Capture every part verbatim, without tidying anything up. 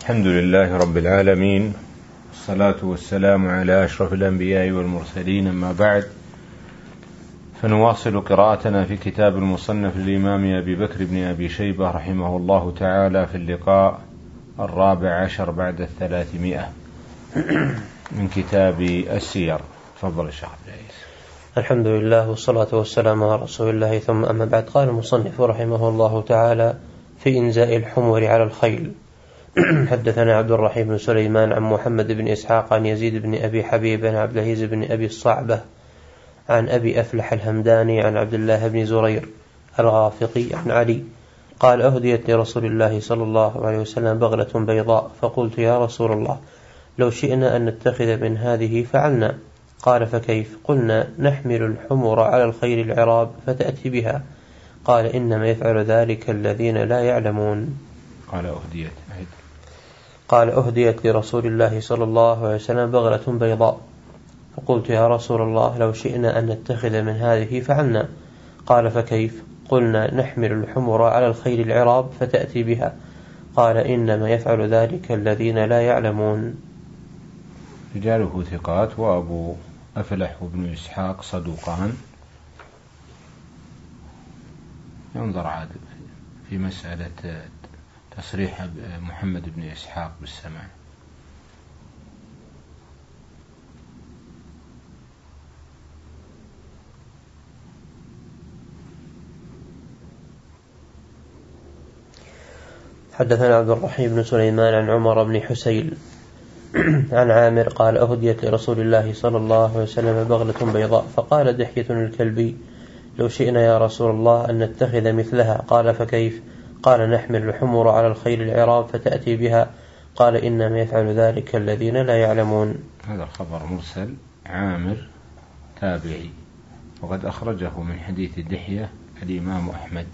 الحمد لله رب العالمين، والصلاة والسلام على أشرف الأنبياء والمرسلين، أما بعد، فنواصل قراءتنا في كتاب المصنف للإمام أبي بكر بن أبي شيبة رحمه الله تعالى في اللقاء الرابع عشر بعد الثلاثمائة من كتاب السير. تفضل الشيخ عبد العزيز. الحمد لله والصلاة والسلام على رسول الله، ثم أما بعد. قال المصنف رحمه الله تعالى في إنزاء الحمر على الخيل: حدثنا عبد الرحيم بن سليمان عن محمد بن إسحاق عن يزيد بن أبي حبيب عن عبد العزيز بن أبي الصعبة عن أبي أفلح الهمداني عن عبد الله بن زرير الغافقي عن علي قال: أهديت لرسول الله صلى الله عليه وسلم بغلة بيضاء، فقلت: يا رسول الله، لو شئنا أن نتخذ من هذه فعلنا. قال: فكيف؟ قلنا: نحمل الحمر على الخيل العراب فتأتي بها. قال: إنما يفعل ذلك الذين لا يعلمون. قال: أهديت قال أهديت لرسول الله صلى الله عليه وسلم بغلة بيضاء، فقلت: يا رسول الله، لو شئنا أن نتخذ من هذه فعلنا. قال: فكيف؟ قلنا: نحمل الحمر على الخيل العراب فتأتي بها. قال: إنما يفعل ذلك الذين لا يعلمون. رجاله ثقات، وأبو أفلح وابن إسحاق صدوقان. ينظر عاد في مسألة تصريح محمد بن إسحاق بالسماع. حدثنا عبد الرحيم بن سليمان عن عمر بن حسيل عن عامر قال: أهديت لرسول الله صلى الله عليه وسلم بغلة بيضاء، فقال دحية الكلبي: لو شئنا يا رسول الله أن نتخذ مثلها. قال: فكيف؟ قال: نحمل الحمر على الخيل العراب فتأتي بها. قال: إنما يفعل ذلك الذين لا يعلمون. هذا الخبر مرسل، عامر تابعي، وقد أخرجه من حديث دحية الإمام أحمد.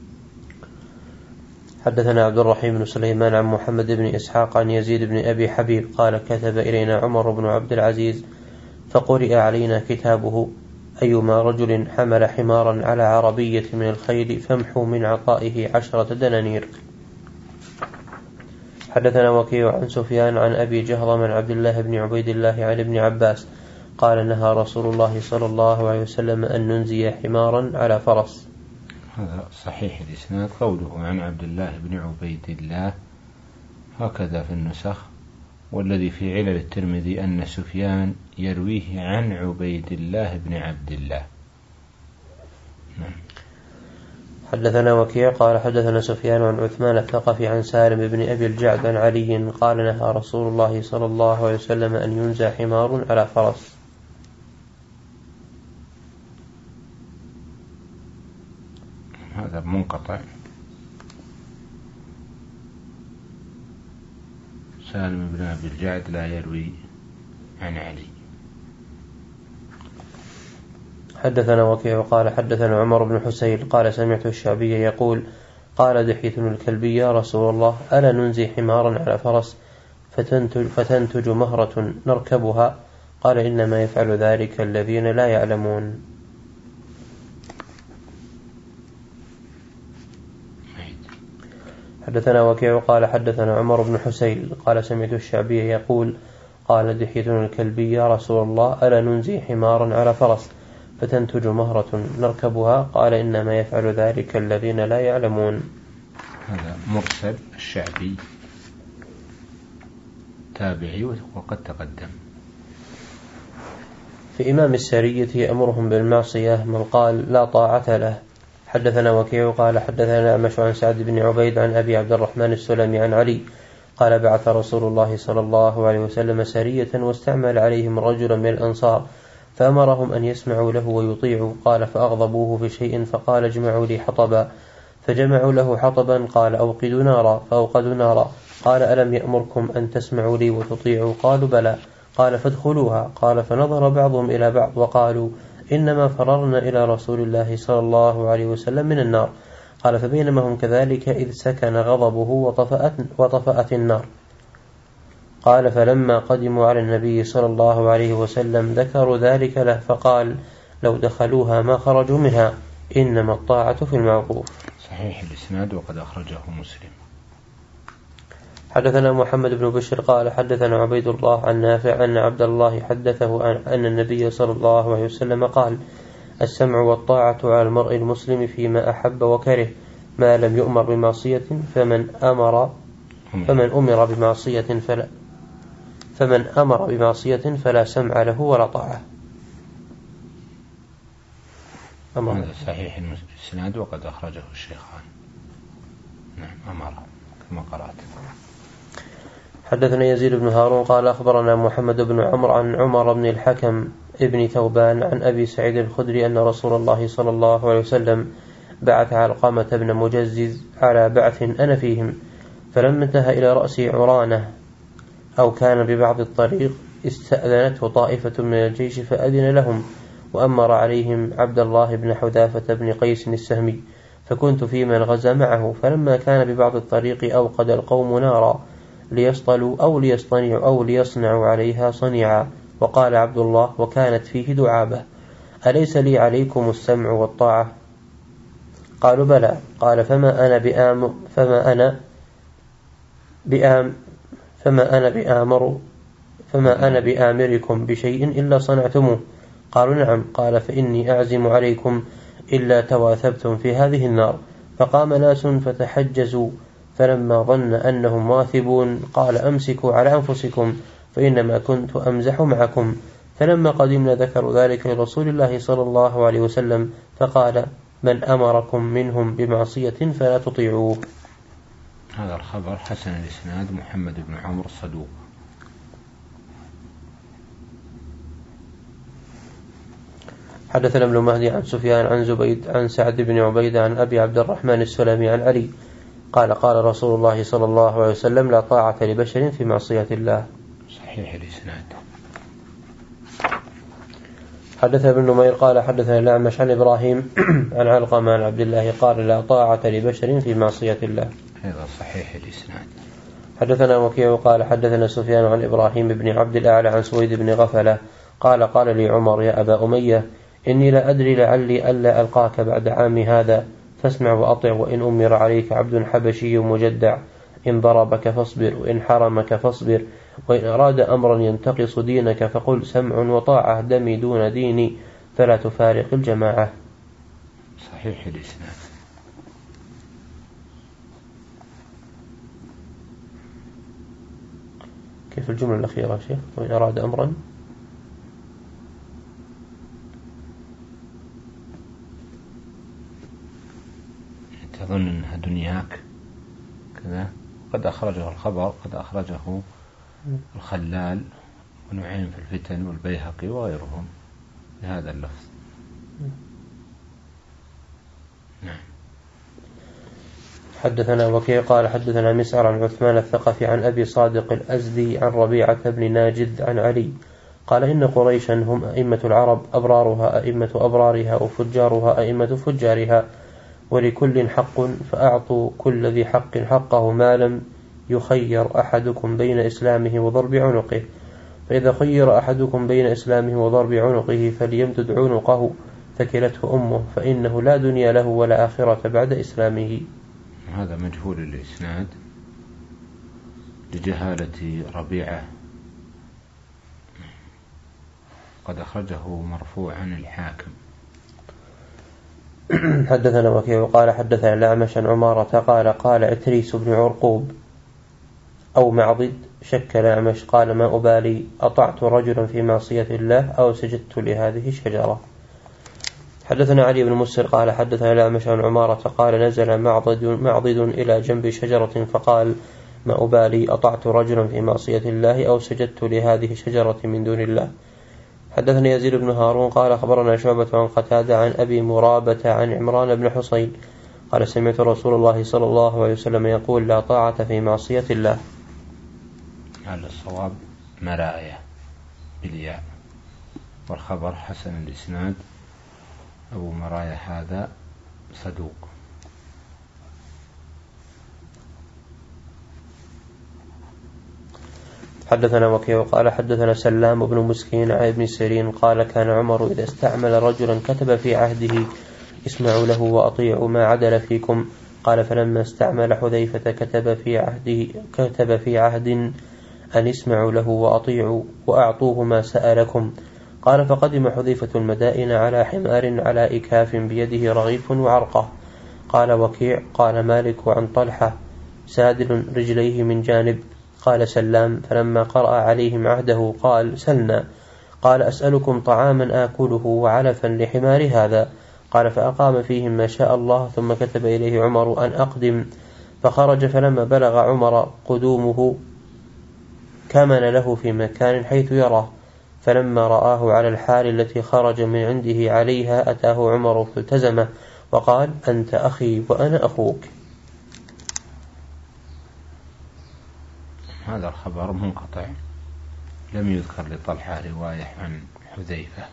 حدثنا عبد الرحيم بن سليمان عن محمد بن إسحاق عن يزيد بن أبي حبيب قال: كتب إلينا عمر بن عبد العزيز فقرئ علينا كتابه: أيما رجل حمل حمارا على عربية من الخيل فامحوا من عطائه عشرة دنانير. حدثنا وكيع عن سفيان عن أبي جهضم عن عبد الله بن عبيد الله عن ابن عباس قال: نهى رسول الله صلى الله عليه وسلم أن ننزي حمارا على فرس. هذا صحيح الإسناد. قوله عن عبد الله بن عبيد الله هكذا في النسخ، والذي في علل الترمذي أن سفيان يرويه عن عبيد الله بن عبد الله. حدثنا وكيع قال: حدثنا سفيان عن عثمان الثقفي عن سالم بن أبي الجعد عن علي قال: نهى رسول الله صلى الله عليه وسلم أن ينزى حمار على فرس. هذا منقطع. سالم بن أبي الجعد لا يروي عن علي. حدثنا وكيع قال: حدثنا عمر بن حسين قال: سمعت الشعبي يقول: قال دحية الكلبي: يا رسول الله، ألا ننزي حمارا على فرس فتنتج, فتنتج مهرة نركبها؟ قال: إنما يفعل ذلك الذين لا يعلمون. حدثنا وكيع قال: حدثنا عمر بن حسين قال: سمعت الشعبي يقول: قال دحية الكلبي: يا رسول الله، ألا ننزي حمارا على فرس فتنتج مهرة نركبها؟ قال: إنما يفعل ذلك الذين لا يعلمون. هذا مرسل، الشعبي تابعي وقد تقدم. في إمام السرية يأمرهم بالمعصية من قال لا طاعة له. حدثنا وكيع قال: حدثنا أعمش عن سعد بن عبيد عن أبي عبد الرحمن السلمي عن علي قال: بعث رسول الله صلى الله عليه وسلم سرية واستعمل عليهم رجلا من الأنصار فأمرهم أن يسمعوا له ويطيعوا. قال: فأغضبوه في شيء فقال: اجمعوا لي حطبا، فجمعوا له حطبا. قال: أوقدوا نارا، فأوقدوا نارا. قال: ألم يأمركم أن تسمعوا لي وتطيعوا؟ قالوا: بلى. قال: فادخلوها. قال: فنظر بعضهم إلى بعض وقالوا: إنما فررنا إلى رسول الله صلى الله عليه وسلم من النار. قال: فبينما هم كذلك إذ سكن غضبه وطفأت, وطفأت النار. قال: فلما قدموا على النبي صلى الله عليه وسلم ذكروا ذلك له، فقال: لو دخلوها ما خرجوا منها، إنما الطاعة في المعروف. صحيح الإسناد وقد أخرجه مسلم. حدثنا محمد بن بشر قال حدثنا عبيد الله عن نافع أن عبد الله حدثه أن النبي صلى الله عليه وسلم قال: السمع والطاعة على المرء المسلم فيما أحب وكره ما لم يؤمر بمعصية، فمن أمر فمن أمر بمعصية فلا فمن أمر بمعصية فلا سمع له ولا طاعة. هذا صحيح الإسناد وقد أخرجه الشيخان. نعم أمر كما قرأت. حدثنا يزيد بن هارون قال أخبرنا محمد بن عمرو عن عمر بن الحكم ابن ثوبان عن أبي سعيد الخدري أن رسول الله صلى الله عليه وسلم بعث علقمة بن مجزز على بعث أنا فيهم، فلما انتهى إلى رأس عرانة أو كان ببعض الطريق استأذنته طائفة من الجيش فأذن لهم، وأمر عليهم عبد الله بن حذافة بن قيس السهمي، فكنت في من غزا معه، فلما كان ببعض الطريق أوقد القوم نارا ليصطلوا أو ليصطنعوا أو ليصنعوا عليها صنيعا، وقال عبد الله وكانت فيه دعابة: أليس لي عليكم السمع والطاعة؟ قالوا بلى. قال: فما أنا بآم فما أنا بآم فما أنا بآمر فما أنا بآمركم بشيء إلا صنعتموه. قالوا: نعم. قال: فإني أعزم عليكم إلا تواثبتم في هذه النار. فقام ناس فتحجزوا، فلما ظن أنهم واثبون قال: أمسكوا على أنفسكم فإنما كنت أمزح معكم. فلما قدمنا ذكروا ذلك لرسول الله صلى الله عليه وسلم، فقال: من أمركم منهم بمعصية فلا تطيعوه. هذا الخبر حسن الإسناد. محمد بن عمرو صدوق. حدثنا ابن مهدي عن سفيان عن زبيد عن سعد بن عبيد عن أبي عبد الرحمن السلمي عن علي قال: قال رسول الله صلى الله عليه وسلم: لا طاعة لبشر في معصية الله. صحيح الإسناد. حدث ابن نمير قال حدثنا الأعمش عن إبراهيم عن علقمة عن عبد الله قال: لا طاعة لبشر في معصية الله. هذا صحيح الإسناد. حدثنا وكيع قال حدثنا سفيان عن إبراهيم بن عبد الأعلى عن سويد بن غفلة قال: قال لي عمر: يا أبا أمية، إني لا أدري لعلي ألا ألقاك بعد عامي هذا، فاسمع وأطع، وإن أمر عليك عبد حبشي مجدع، إن ضربك فاصبر، وإن حرمك فاصبر، وإن أراد أمرا ينتقص دينك فقل سمع وطاعة دمي دون ديني، فلا تفارق الجماعة. صحيح الإسناد. كيف الجملة الأخيرة شيخ؟ وإن أراد أمرا تظن أنها دنياك كذا. قد أخرجه الخبر قد أخرجه الخلال ونعيم في الفتن والبيهقي وغيرهم بهذا اللفظ. نعم. حدثنا وكيع قال حدثنا مسعر عن عثمان الثقفي عن أبي صادق الأزدي عن ربيعة بن ناجد عن علي قال: إن قريشا هم أئمة العرب، أبرارها أئمة أبرارها، وفجارها أئمة فجارها، ولكل حق فأعطوا كل ذي حق حقه، ما لم يخير أحدكم بين إسلامه وضرب عنقه، فإذا خير أحدكم بين إسلامه وضرب عنقه فليمدد عنقه ثكلته أمه، فإنه لا دنيا له ولا آخرة بعد إسلامه. هذا مجهول الإسناد لجهالة ربيعة، قد أخرجه مرفوعا الحاكم. حدثنا وكيع قال حدثنا الأعمش عن عمارة قال: قال عتريس بن عرقوب أو معضد شك الأعمش قال: ما أبالي أطعت رجلا في معصية الله أو سجدت لهذه الشجرة. حدثنا علي بن مسر قال حدثنا الأعمش عن عمارة قال: نزل معضد, معضد إلى جنب شجرة فقال: ما أبالي أطعت رجلا في معصية الله أو سجدت لهذه الشجرة من دون الله. حدثنا يزيد بن هارون قال أخبرنا شعبة عن قتادة عن أبي مرابة عن عمران بن حصين قال: سمعت رسول الله صلى الله عليه وسلم يقول: لا طاعة في معصية الله. على الصواب مراية بالياء، والخبر حسن الإسناد. أبو مراية هذا صدوق. حدثنا وكيع قال حدثنا سلام بن مسكين عن ابن سيرين قال: كان عمر إذا استعمل رجلا كتب في عهده: اسمعوا له وأطيعوا ما عدل فيكم، قال فلما استعمل حذيفة كتب في عهده كتب في عهد أن اسمعوا له وأطيعوا وأعطوه ما سألكم. قال فقدم حذيفة المدائن على حمار على إكاف بيده رغيف وعرقة. قال وكيع قال مالك عن طلحة سادل رجليه من جانب. قال سلام فلما قرأ عليهم عهده قال سلنا. قال أسألكم طعاما آكله وعلفا لحمار هذا. قال فأقام فيهم ما شاء الله ثم كتب إليه عمر أن أقدم فخرج. فلما بلغ عمر قدومه كمن له في مكان حيث يراه، فلما رآه على الحال التي خرج من عنده عليها أتاه عمر فالتزمه وقال أنت أخي وأنا أخوك. هذا الخبر منقطع، لم يذكر لطلحة رواية عن حذيفة.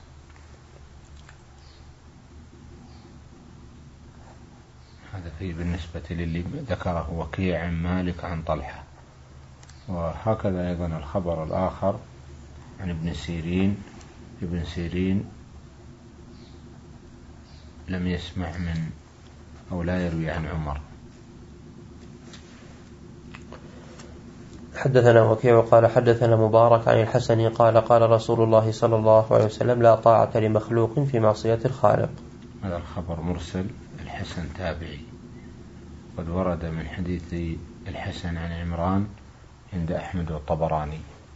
هذا فيه بالنسبة للي ذكره وكيع عن مالك عن طلحة. وهكذا أيضا الخبر الآخر عن ابن سيرين. ابن سيرين لم يسمع من أو لا يروي عن عمر. حدثنا وكيع قال حدثنا مبارك عن الحسن قال قال رسول الله صلى الله عليه وسلم لا طاعة لمخلوق في معصية الخالق. هذا الخبر مرسل، الحسن تابعي، قد ورد من حديث الحسن عن عمران عند أحمد والطبراني.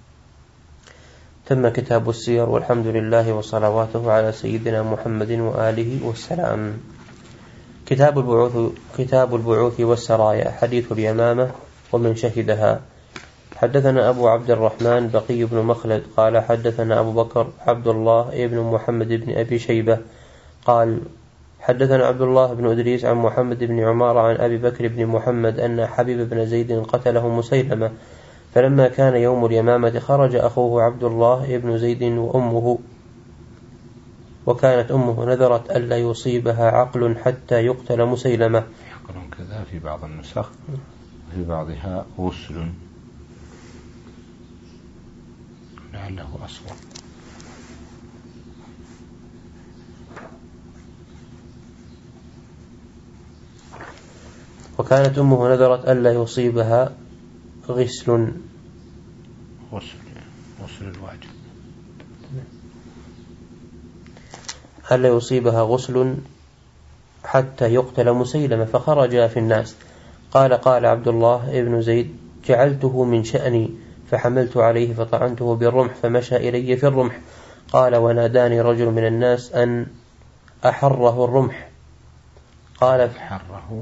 تم كتاب السير والحمد لله وصلواته على سيدنا محمد وآله والسلام. كتاب البعوث كتاب البعوث والسرايا. حديث اليمامة ومن شهدها. حدثنا أبو عبد الرحمن بقي بن مخلد قال حدثنا أبو بكر عبد الله بن محمد بن أبي شيبة قال حدثنا عبد الله بن إدريس عن محمد بن عمار عن أبي بكر بن محمد أن حبيب بن زيد قتله مسيلمة. فلما كان يوم اليمامة خرج أخوه عبد الله بن زيد وأمه وكانت أمه نذرت ألا يصيبها عقل حتى يقتل مسيلمة. عقل كذا في بعض النسخ وفي بعضها غسل لعله أصوب. وكانت أمه نذرت ألا يصيبها غسل غسل غسل الواجب ألا يصيبها غسل حتى يقتل مسيلمة فخرج في الناس. قال قال عبد الله ابن زيد جعلته من شأني فحملت عليه فطعنته بالرمح فمشى إلي في الرمح. قال وناداني رجل من الناس أن أحره الرمح. قال أحره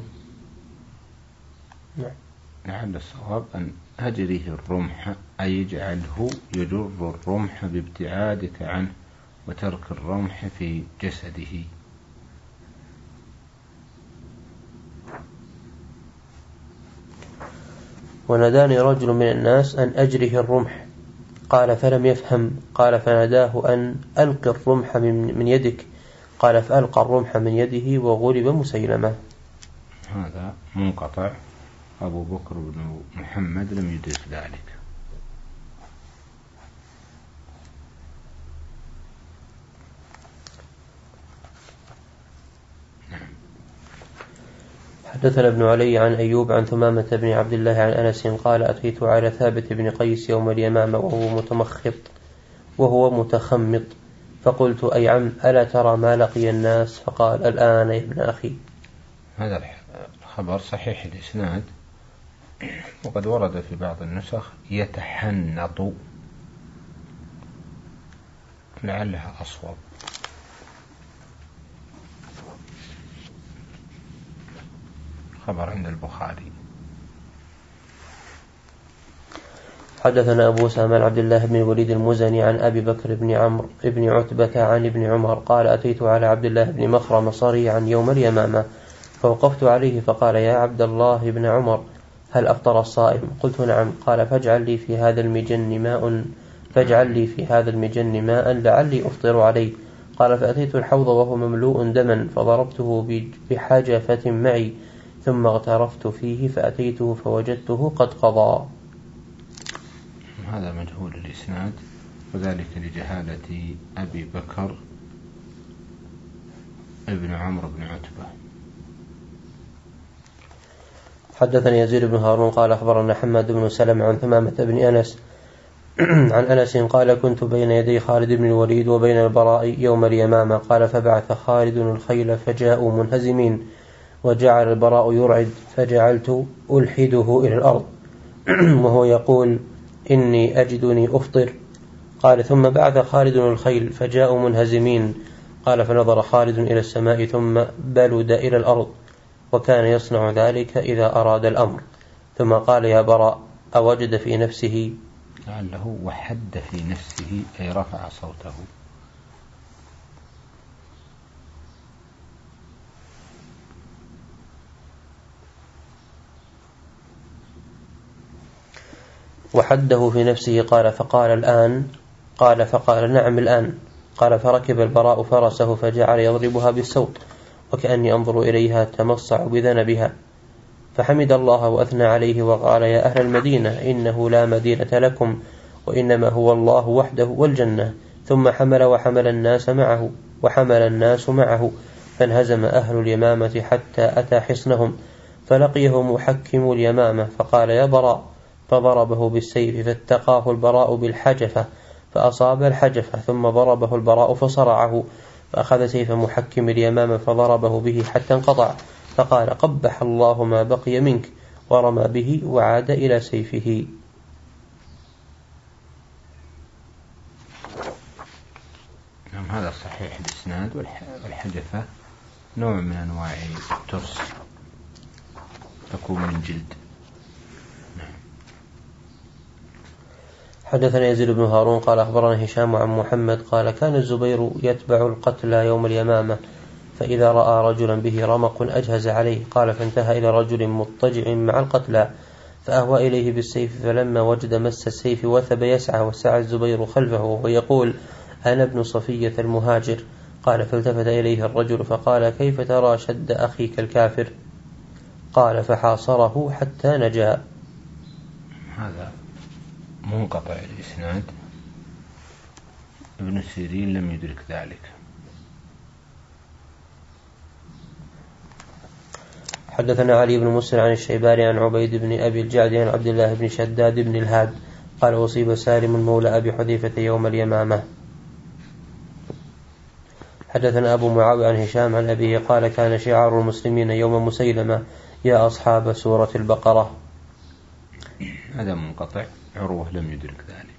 لعل الصواب أن أجره الرمح أي يجعله يجر الرمح بابتعادك عنه وترك الرمح في جسده. وناداني رجل من الناس أن أجره الرمح. قال فلم يفهم. قال فناداه أن ألقي الرمح من يدك. قال فألقى الرمح من يده وغلب مسيلمة. هذا منقطع، أبو بكر بن محمد لم يدرك ذلك. حدثنا ابن علي عن أيوب عن ثمامة بن عبد الله عن أنس قال أتيت على ثابت بن قيس يوم اليمامة وهو متمخط وهو متخمط فقلت أي عم ألا ترى ما لقي الناس؟ فقال الآن يا ابن أخي. هذا الخبر صحيح الإسناد، وقد ورد في بعض النسخ يتحنط لعلها أصوب. خبر عند البخاري. حدثنا أبو سامان عبد الله بن الوليد المزني عن أبي بكر بن عمرو بن عتبة عن ابن عمر قال أتيت على عبد الله بن مخرم صريعا يوم اليمامة فوقفت عليه فقال يا عبد الله بن عمر هل أفطر الصائم؟ قلت نعم. قال فاجعل لي في هذا المجن ماء فاجعل لي في هذا المجن ماء لعلي أفطر عليه. قال فأتيت الحوض وهو مملوء دما فضربته بحجفة معي ثم اغترفت فيه فأتيته فوجدته قد قضى. هذا مجهول الإسناد، وذلك لجهالة أبي بكر ابن عمرو بن عتبة. حدثني يزيد بن هارون قال أخبرنا حماد بن سلمة عن ثمامة بن أنس عن أنس قال كنت بين يدي خالد بن الوليد وبين البراء يوم اليمامة قال فبعث خالد الخيل فجاءوا منهزمين وجعل البراء يرعد فجعلت ألحده إلى الأرض وهو يقول إني أجدني أفطر. قال ثم بعث خالد الخيل فجاءوا منهزمين قال فنظر خالد إلى السماء ثم بلد إلى الأرض وكان يصنع ذلك إذا أراد الأمر. ثم قال يا براء أوجد في نفسه لعله وحد في نفسه أي رفع صوته. وحده في نفسه قال فقال الآن قال فقال نعم الآن. قال فركب البراء فرسه فجعل يضربها بالسوط وكأني أنظر إليها تمصع بذنبها فحمد الله وأثنى عليه وقال يا أهل المدينة إنه لا مدينة لكم وإنما هو الله وحده والجنة. ثم حمل وحمل الناس معه وحمل الناس معه فانهزم أهل اليمامة حتى أتى حصنهم فلقيه محكم اليمامة فقال يا براء فضربه بالسيف فاتقاه البراء بالحجفة فأصاب الحجفة ثم ضربه البراء فصرعه فأخذ سيف محكم اليمامة فضربه به حتى انقطع فقال قبح الله ما بقي منك ورمى به وعاد إلى سيفه. نعم هذا صحيح الإسناد. والحجفة نوع من أنواع الترس تكون من جلد. حدثنا يزيد بن هارون قال أخبرنا هشام عن محمد قال كان الزبير يتبع القتلى يوم اليمامة فإذا رأى رجلا به رمق أجهز عليه قال فانتهى إلى رجل مضطجع مع القتلى فأهوى إليه بالسيف فلما وجد مس السيف وثب يسعى وسعى الزبير خلفه ويقول أنا ابن صفية المهاجر. قال فالتفت إليه الرجل فقال كيف ترى شد أخيك الكافر؟ قال فحاصره حتى نجا. هذا منقطع الإسناد. ابن سيرين لم يدرك ذلك. حدثنا علي بن مسلم عن الشيباني عن عبيد بن أبي الجعد عن عبد الله بن شداد بن الهاد قال أصيب سالم مولى أبي حذيفة يوم اليمامة. حدثنا أبو معاوية عن هشام عن أبيه قال كان شعار المسلمين يوم مسيلمة يا أصحاب سورة البقرة. هذا منقطع. عروة لم يدرك ذلك.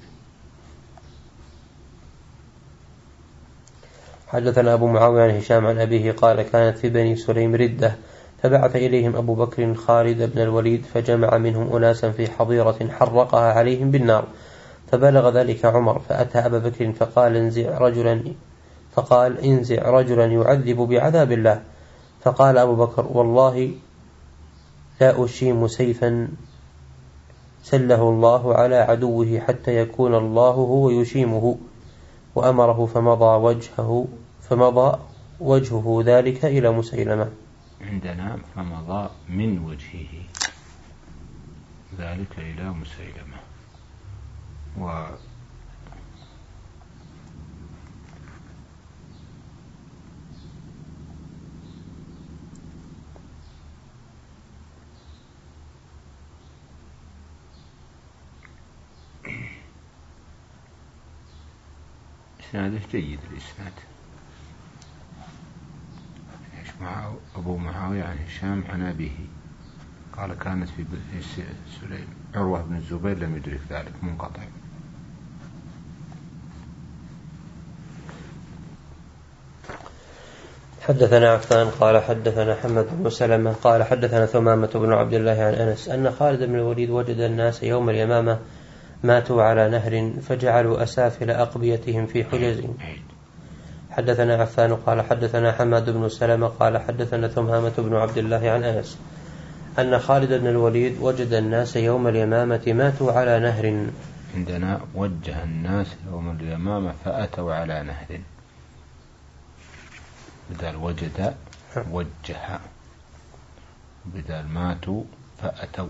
حدثنا أبو معاوية عن هشام عن أبيه قال كانت في بني سليم ردة فبعث إليهم أبو بكر خالد بن الوليد فجمع منهم أناسا في حظيرة حرقها عليهم بالنار فبلغ ذلك عمر فأتى أبا بكر فقال انزع رجلا فقال انزع رجلا يعذب بعذاب الله. فقال أبو بكر والله لا أشيم سيفا سله الله على عدوه حتى يكون الله هو يشيمه وأمره فمضى وجهه فمضى وجهه ذلك إلى مسيلمة. عندنا فمضى من وجهه ذلك إلى مسيلمة. و إسناده جيد. الإسناد أبو معاوية عن هشام عن أبيه قال كانت في سليم. عروة بن الزبير لم يدرك ذلك. منقطع. حدثنا عفان قال حدثنا حمد بن سلمة قال حدثنا ثمامة بن عبد الله عن أنس أن خالد بن الوليد وجد الناس يوم اليمامة ماتوا على نهر فجعلوا أسافل أقبيتهم في حجزهم. حدثنا عفان قال حدثنا حماد بن سلمة قال حدثنا ثمامة بن عبد الله عن أنس أن خالد بن الوليد وجد الناس يوم اليمامة ماتوا على نهر. عندنا وجه الناس يوم اليمامة فأتوا على نهر بدل وجد وجه بدل ماتوا فأتوا.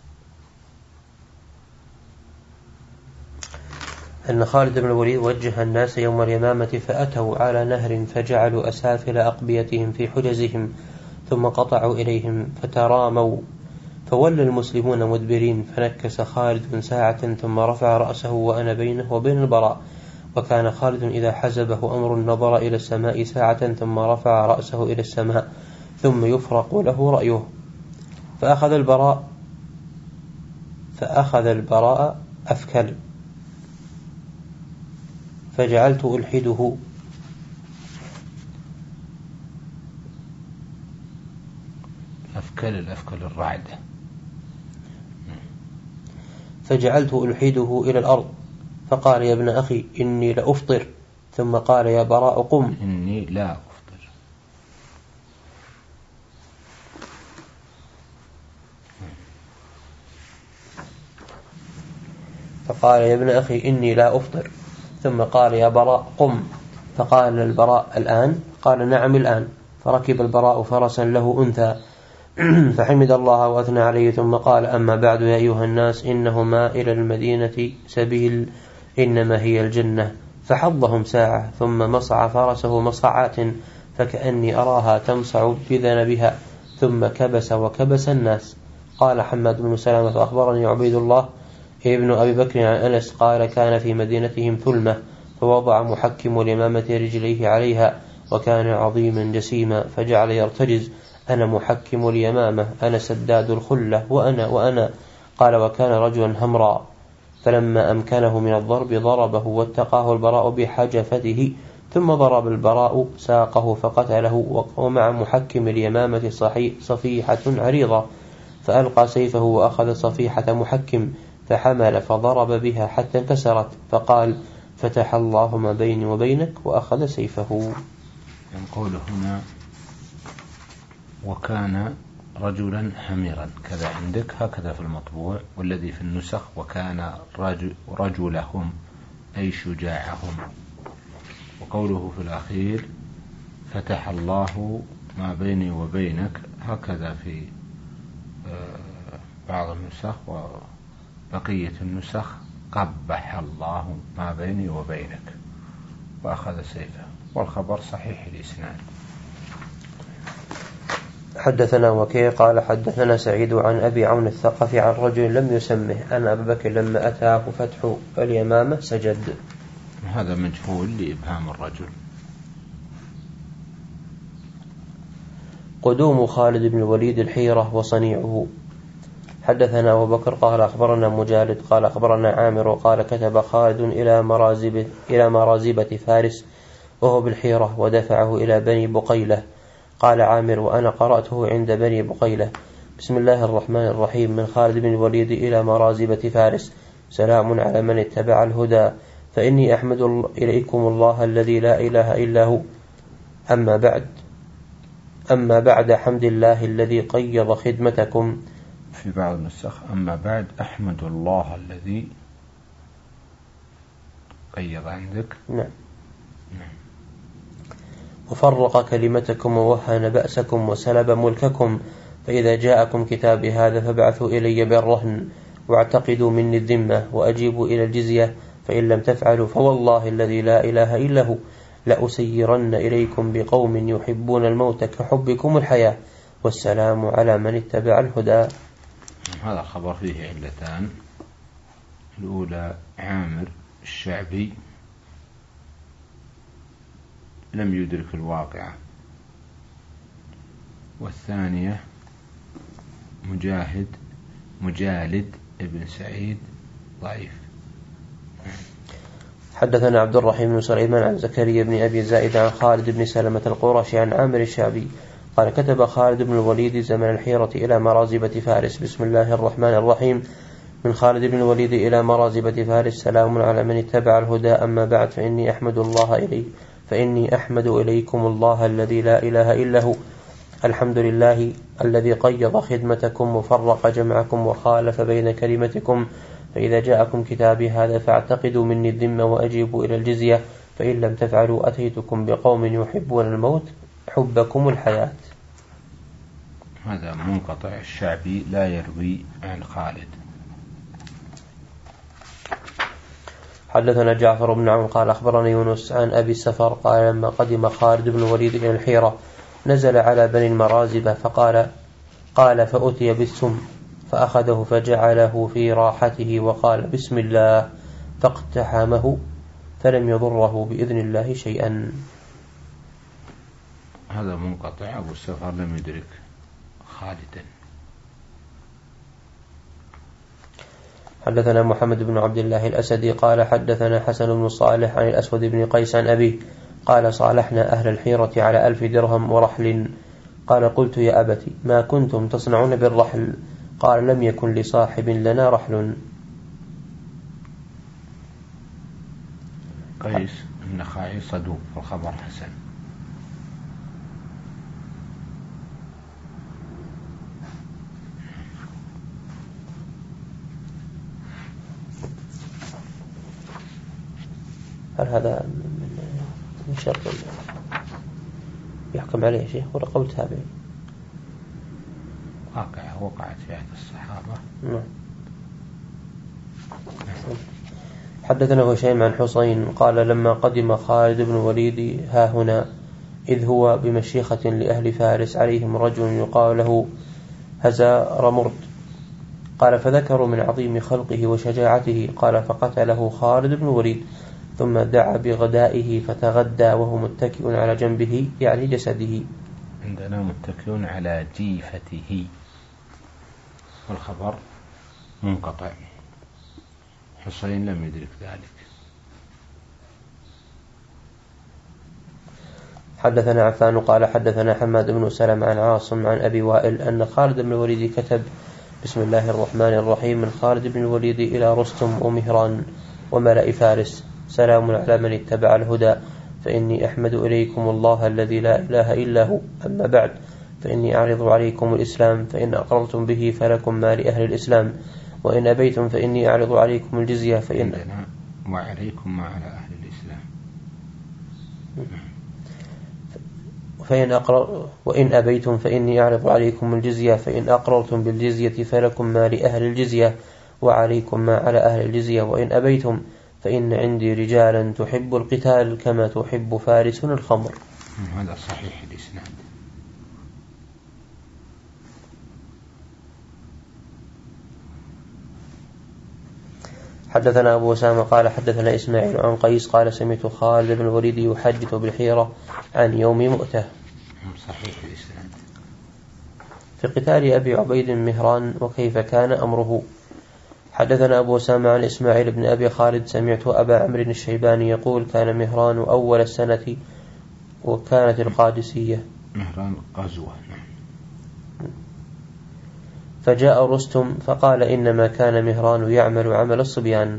أن خالد بن الوليد وجه الناس يوم اليمامة فأتوا على نهر فجعلوا أسافل أقبيتهم في حجزهم ثم قطعوا إليهم فتراموا فولى المسلمون مدبرين، فنكس خالد ساعة ثم رفع رأسه وأنا بينه وبين البراء. وكان خالد إذا حزبه أمر نظر إلى السماء ساعة ثم رفع رأسه إلى السماء ثم يفرق له رأيه. فأخذ البراء فأخذ البراء أفكل، فجعلت ألحده أفكل الأفكل الرعدة فجعلت ألحده إلى الأرض، فقال يا ابن أخي إني لأفطر، ثم قال يا براء قم إني لا أفطر. فقال يا ابن أخي إني لا أفطر، ثم قال يا براء قم، فقال البراء الآن؟ قال نعم الآن. فركب البراء فرسا له أنثى فحمد الله وأثنى عليه، ثم قال أما بعد يا أيها الناس، إنهما إلى المدينة سبيل، إنما هي الجنة. فحضهم ساعة ثم مصع فرسه مصعات، فكأني أراها تمصع بذنبها، ثم كبس وكبس الناس. قال حماد بن سلامة فأخبرني عبيد الله ابن أبي بكر عن أنس قال كان في مدينتهم ثلمة، فوضع محكم الإمامة رجليه عليها، وكان عظيما جسيما، فجعل يرتجز أنا محكم اليمامة، أنا سداد الخلة، وأنا وأنا قال وكان رجلا همرا، فلما أمكنه من الضرب ضربه، واتقاه البراء بحجفته، ثم ضرب البراء ساقه فقتله، ومع محكم اليمامة صفيحة عريضة، فألقى سيفه وأخذ صفيحة محكم فحمل فضرب بها حتى انكسرت، فقال فتح الله ما بيني وبينك، وأخذ سيفه. يقول هنا وكان رجلا حميرا، كذا عندك هكذا في المطبوع، والذي في النسخ وكان رجل رجلهم أي شجاعهم. وقوله في الأخير فتح الله ما بيني وبينك، هكذا في بعض النسخ، وبقية النسخ قبح الله ما بيني وبينك وأخذ سيفه، والخبر صحيح الإسناد. حدثنا وكيع قال حدثنا سعيد عن أبي عون الثقفي عن رجل لم يسمه أن أبا بكر لما أتاه فتح اليمامة سجد. هذا مجهول لإبهام الرجل. قدوم خالد بن الوليد الحيرة وصنيعه. حدثنا أبو بكر قال أخبرنا مجالد قال أخبرنا عامر قال كتب خالد إلى مرازب إلى مرازبة فارس وهو بالحيرة، ودفعه إلى بني بقيلة. قال عامر وأنا قرأته عند بني بقيلة. بسم الله الرحمن الرحيم. من خالد بن الوليد إلى مرازبة فارس، سلام على من اتبع الهدى، فإني أحمد إليكم الله الذي لا إله إلا هو، أما بعد أما بعد حمد الله الذي قيض خدمتكم. في بعض النسخ أما بعد أحمد الله الذي قيض عندك. نعم. وفرق كلمتكم ووهن بأسكم وسلب ملككم، فإذا جاءكم كتابي هذا فابعثوا إلي بالرهن، واعتقدوا مني الذمة، وأجيبوا إلى الجزية، فإن لم تفعلوا فوالله الذي لا إله إلا هو لأسيرن إليكم بقوم يحبون الموت كحبكم الحياة، والسلام على من اتبع الهدى. هذا خبر فيه علتان. الأولى عامر الشعبي لم يدرك الواقع، والثانية مجاهد مجالد ابن سعيد ضعيف. حدثنا عبد الرحيم بن سليمان عن زكريا بن أبي زائد عن خالد بن سلمة القرشي عن عامر الشعبي قال كتب خالد بن الوليد زمن الحيرة إلى مرازبة فارس. بسم الله الرحمن الرحيم. من خالد بن الوليد إلى مرازبة فارس، سلام على من اتبع الهدى، أما بعد فإني أحمد الله إلي فإني أحمد إليكم الله الذي لا إله إلا هو، الحمد لله الذي قيض خدمتكم وفرق جمعكم وخالف بين كلمتكم، فإذا جاءكم كتابي هذا فاعتقدوا مني الذمة وأجيبوا إلى الجزية، فإن لم تفعلوا أتيتكم بقوم يحبون الموت حبكم الحياة. هذا منقطع، الشعبي لا يروي عن خالد. حدثنا جعفر بن عون قال أخبرني يونس عن أبي السفر قال لما قدم خالد بن الوليد إلى الحيرة نزل على بني المرازبة فقال قال فأتي بالسم فأخذه فجعله في راحته وقال بسم الله فاقتحمه فلم يضره بإذن الله شيئا. هذا منقطع. أبو السفر لم يدرك خالدا. حدثنا محمد بن عبد الله الأسدي قال حدثنا حسن بن صالح عن الأسود بن قيس عن أبيه قال صالحنا أهل الحيرة على ألف درهم ورحل. قال قلت يا أبتي ما كنتم تصنعون بالرحل؟ قال لم يكن لصاحب لنا رحل. قيس النخعي صدوق والخبر حسن. هل هذا من شرط يحكم عليه يا شيخ ولا قول تابعي؟ واقع وقعت في عهد الصحابة. نعم. حدثنا هشيم عن حسين قال لما قدم خالد بن الوليد ها هنا إذ هو بمشيخة لأهل فارس عليهم رجل يقال له هزارمرد. قال فذكروا من عظيم خلقه وشجاعته. قال فقتله خالد بن الوليد ثم دعا بغدائه فتغدى وهو متكئ على جنبه يعني جسده. عندنا متكئ على جيفته والخبر منقطع. حسين لم يدرك ذلك. حدثنا عفان قال حدثنا حماد بن سلمة عن عاصم عن أبي وائل أن خالد بن الوليد كتب بسم الله الرحمن الرحيم من خالد بن الوليد إلى رستم ومهران وملأ فارس سلام على من اتبع الهدى فإني أحمد إليكم الله الذي لا إله إلا هو. أما بعد فإني أعرض عليكم الإسلام فإن أقررتم به فلكم ما لأهل الإسلام وإن أبيتم فإني أعرض عليكم الجزية فإن وعليكم ما على أهل الإسلام فإن أقرر وإن أبيتم فإني أعرض عليكم الجزية فإن أقررتم بالجزية فلكم ما لأهل الجزية وعليكم ما على أهل الجزية وإن أبيتم فإن عندي رجالا تحب القتال كما تحب فارس الخمر. هذا صحيح الإسناد. حدثنا أبو أسامة قال حدثنا إسماعيل عن قيس قال سمعت خالد بن الوليد يحدث بالحيرة عن يوم مؤتة. صحيح الإسناد. في قتال أبي عبيد مهران وكيف كان أمره. حدثنا أبو أسامة عن إسماعيل بن أبي خالد سمعت أبا عمرو الشيباني يقول كان مهران أول السنة وكانت القادسية. مهران غزوة. فجاء رستم فقال إنما كان مهران يعمل عمل الصبيان.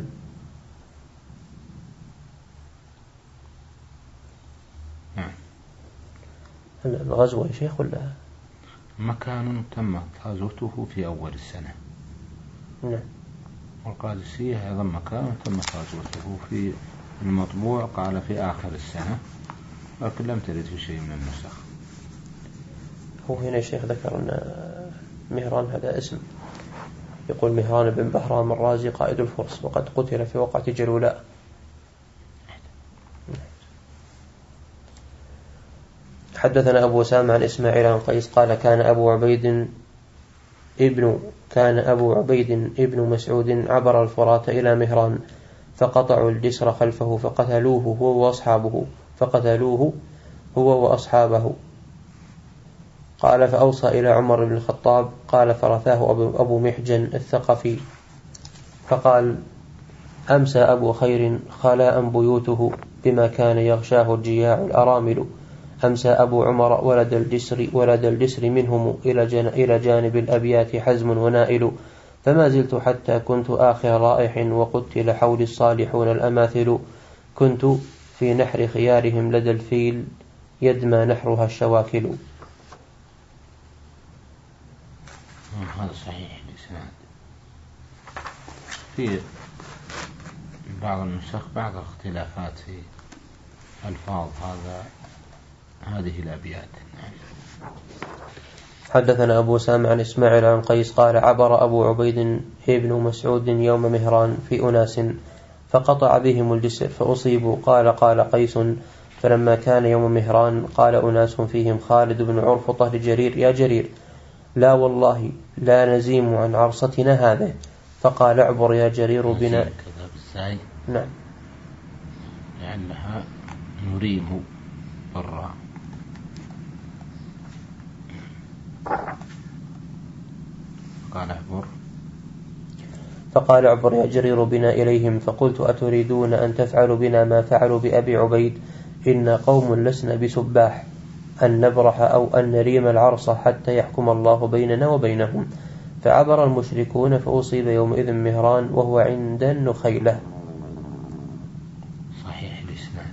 نعم. الغزوة يا شيخ ولا مكان تمت غزوته في أول السنة. نعم. والقادسية أيضا مكان تمت غزوته في المطبوع قال في آخر السنة لكن لم ترد في شيء من النسخ. هو هنا الشيخ ذكر أن مهران هذا اسم يقول مهران بن بهرام الرازي قائد الفرس وقد قتل في وقعة جلولاء. حدثنا أبو أسامة عن إسماعيل عن قيس قال كان أبو عبيد ابن كان أبو عبيد ابن مسعود عبر الفرات إلى مهران فقطعوا الجسر خلفه فقتلوه هو وأصحابه فقتلوه هو وأصحابه. قال فأوصى إلى عمر بن الخطاب قال فرثاه أبو محجن الثقفي فقال أمسى أبو خير خلاء بيوته بما كان يغشاه الجياع الأرامل. أمسى أبو عمر ولد الجسر ولد الجسر منهم إلى جانب الأبيات حزم ونائل. فما زلت حتى كنت آخر رائح وقتل حولي الصالحون الأماثل. كنت في نحر خيارهم لدى الفيل يدمى نحرها الشواكل. هذا صحيح الإسناد. في بعض النسخ بعض الاختلافات في ألفاظ هذا هذه الأبيات. حدثنا أبو سامع عن إسماعيل عن قيس قال عبر أبو عبيد ابن مسعود يوم مهران في أناس فقطع بهم الجسر فأصيبوا. قال قال قيس فلما كان يوم مهران قال أناس فيهم خالد بن عرفطة لجرير يا جرير لا والله لا نزيم عن عرصتنا هذه. فقال اعبر يا جرير بنا. كذا بالزاي. نعم. لأنها نريم بالراء. قال اعبر. فقال اعبر يا جرير بنا إليهم. فقلت أتريدون أن تفعلوا بنا ما فعلوا بأبي عبيد؟ إن قوم لسنا بسباح أن نبرح أو أن نريم العرص حتى يحكم الله بيننا وبينهم. فعبر المشركون فأصيب يومئذ مهران وهو عند النخيلة. صحيح الإسناد.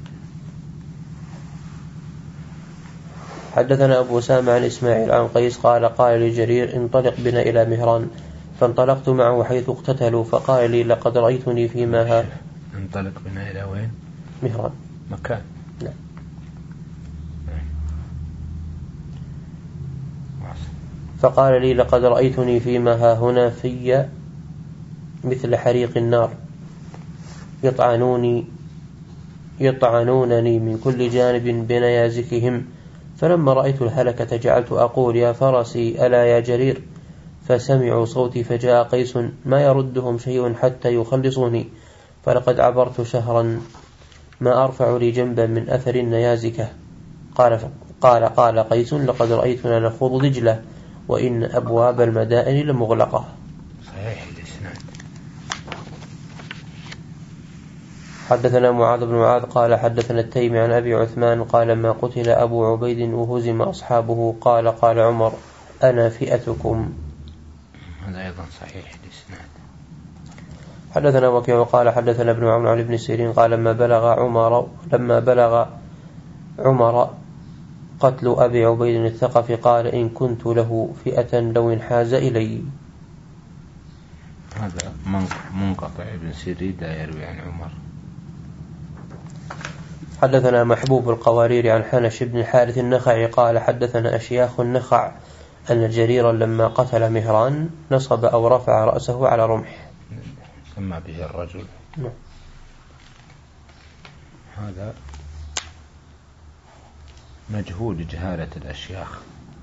حدثنا أبو أسامة عن إسماعيل عن قيس قال قال لجرير انطلق بنا إلى مهران. فانطلقت معه حيث اقتتلوا. فقال لي لقد رأيتني فيما ها. انطلق بنا إلى وين؟ مهران مكان. نعم. فقال لي لقد رأيتني فيما ها هنا في مثل حريق النار يطعنوني يطعنونني من كل جانب بنيازكهم. فلما رأيت الهلكة جعلت أقول يا فرسي ألا يا جرير. فسمعوا صوتي فجاء قيس ما يردهم شيء حتى يخلصوني. فلقد عبرت شهرا ما أرفع لي جنبا من أثر النيازكة. قال قال قال قيس لقد رأيتنا نخوض دجلة وإن أبواب المدائن لمغلقة. صحيح الإسناد. حدثنا معاذ بن معاذ قال حدثنا التيمي عن أبي عثمان قال ما قتل أبو عبيد وهزم أصحابه قال قال عمر أنا فئتكم. هذا أيضا صحيح الإسناد. حدثنا وكيع قال حدثنا ابن عمرو عن ابن سيرين قال لما بلغ عمر لما بلغ عمر قتل أبي عبيد الثقفي قال إن كنت له فئة لو انحاز إلي. هذا منقطع ابن سيرين لا يروي عن عمر. حدثنا محبوب القوارير عن حنش بن الحارث النخعي قال حدثنا أشياخ النخع أن جريرا لما قتل مهران نصب أو رفع رأسه على رمح سمى به الرجل. نعم. هذا مجهول جهالة الأشياخ.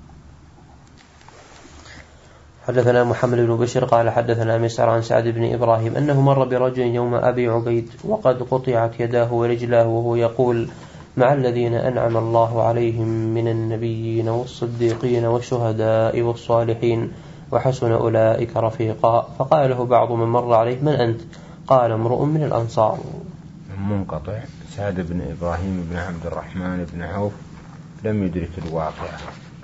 حدثنا محمد بن بشر قال حدثنا مسعر عن سعد بن إبراهيم أنه مر برجل يوم أبي عبيد وقد قطعت يداه ورجلاه وهو يقول مع الذين أنعم الله عليهم من النبيين والصديقين والشهداء والصالحين وحسن أولئك رفيقا. فقال له بعض من مر عليه من أنت؟ قال امرؤ من الأنصار. منقطع. سعد بن إبراهيم بن عبد الرحمن بن عوف لم يدرك الواقع.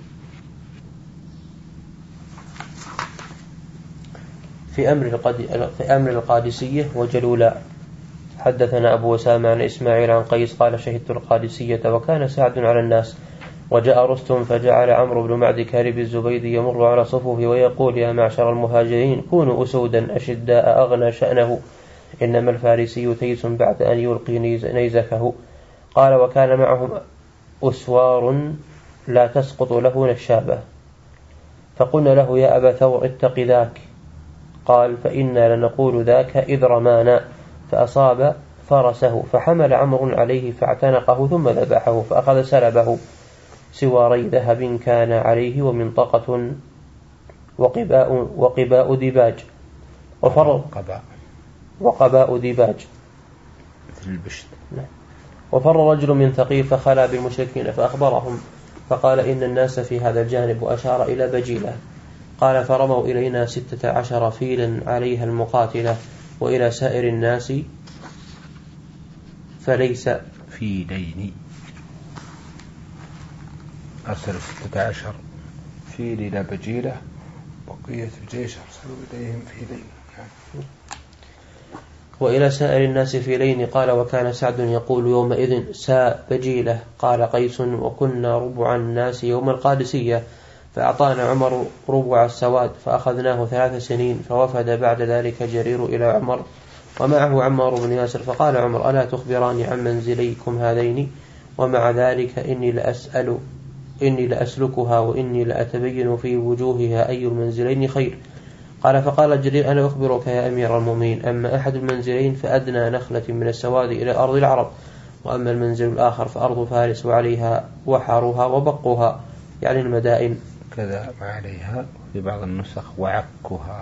في أمر في أمر القادسية وجلولاء. حدثنا أبو أسامة عن إسماعيل عن قيس قال شهدت القادسية وكان سعد على الناس وجاء رستم فجعل عمرو بن معد كارب الزبيدي يمر على صفوفه ويقول يا معشر المهاجرين كونوا أسودا أشداء أغنى شأنه إنما الفارسي تيس بعد أن يلقي نيزكه. قال وكان معهم أسوار لا تسقط له نشابة. فقلنا له يا أبا ثور اتق ذاك. قال فإنا لنقول ذاك إذ رمانا فأصاب فرسه فحمل عمرو عليه فاعتنقه ثم ذبحه فأخذ سلبه سواري ذهب كان عليه ومنطقة وقباء, وقباء ديباج وفر وقباء ديباج مثل البشت. وفر رجل من ثقيف فخلا بالمشركين فأخبرهم فقال إن الناس في هذا الجانب وأشار إلى بجيلة. قال فرموا إلينا ستة عشر فيلا عليها المقاتلة وإلى سائر الناس فليس فيلين. أرسل ستة عشر فيل إلى بجيلة بقية الجيش أرسلوا إليهم فيلين. وإلى سائر الناس فيلين. قال وكان سعد يقول يومئذ ساء بجيلة. قال قيس وكنا ربع الناس يوم القادسية فأعطانا عمر ربع السواد فأخذناه ثلاث سنين. فوفد بعد ذلك جرير إلى عمر ومعه عمار بن ياسر فقال عمر ألا تخبراني عن منزليكم هذين ومع ذلك إني لأسأل إني لأسلكها وإني لأتبين في وجوهها أي المنزلين خير. قال فقال جرير أنا أخبرك يا أمير المؤمنين أما أحد المنزلين فأدنى نخلة من السواد إلى أرض العرب وأما المنزل الآخر فأرض فارس وعليها وحرها وبقها يعني المدائن كذا ما عليها في بعض النسخ وعكها.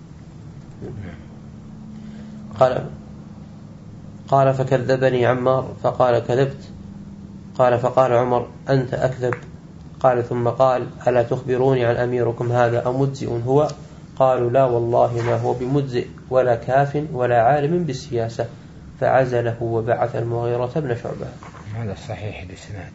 قال قال فكذبني عمار فقال كذبت. قال فقال عمر أنت أكذب. قال ثم قال ألا تخبروني عن أميركم هذا أمجزئ هو؟ قالوا لا والله ما هو بمجزئ ولا كاف ولا عالم بالسياسة، فعزله وبعث المغيرة بن شعبة. هذا صحيح الإسناد.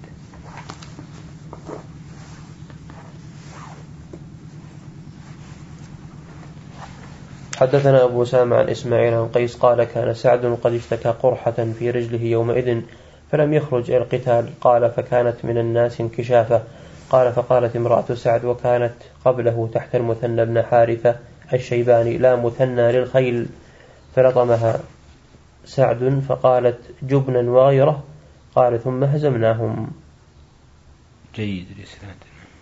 حدثنا أبو أسامة عن إسماعيل عن قيس قال كان سعد قد اشتكى قرحة في رجله يومئذ فلم يخرج إلى القتال. قال فكانت من الناس انكشافة. قال فقالت امرأة سعد وكانت قبله تحت المثنى بن حارثة الشيباني لا مثنى للخيل، فلطمها سعد فقالت جبنا وغيره. قال ثم هزمناهم. جيد الإسناد.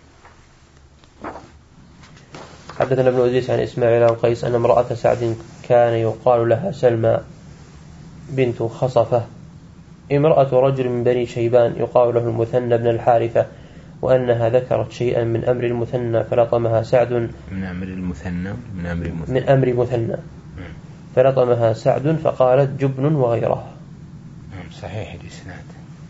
حدثنا ابن أديس عن إسماعيل عن قيس أن امرأة سعد كان يقال لها سلمى بنت خصفة امرأة رجل من بني شيبان يقال له المثنى بن الحارثة، وأنها ذكرت شيئا من أمر المثنى فلطمها سعد من أمر المثنى من أمر مثنى, من أمر مثنى فلطمها سعد فقالت جبن وغيره. صحيح الإسناد.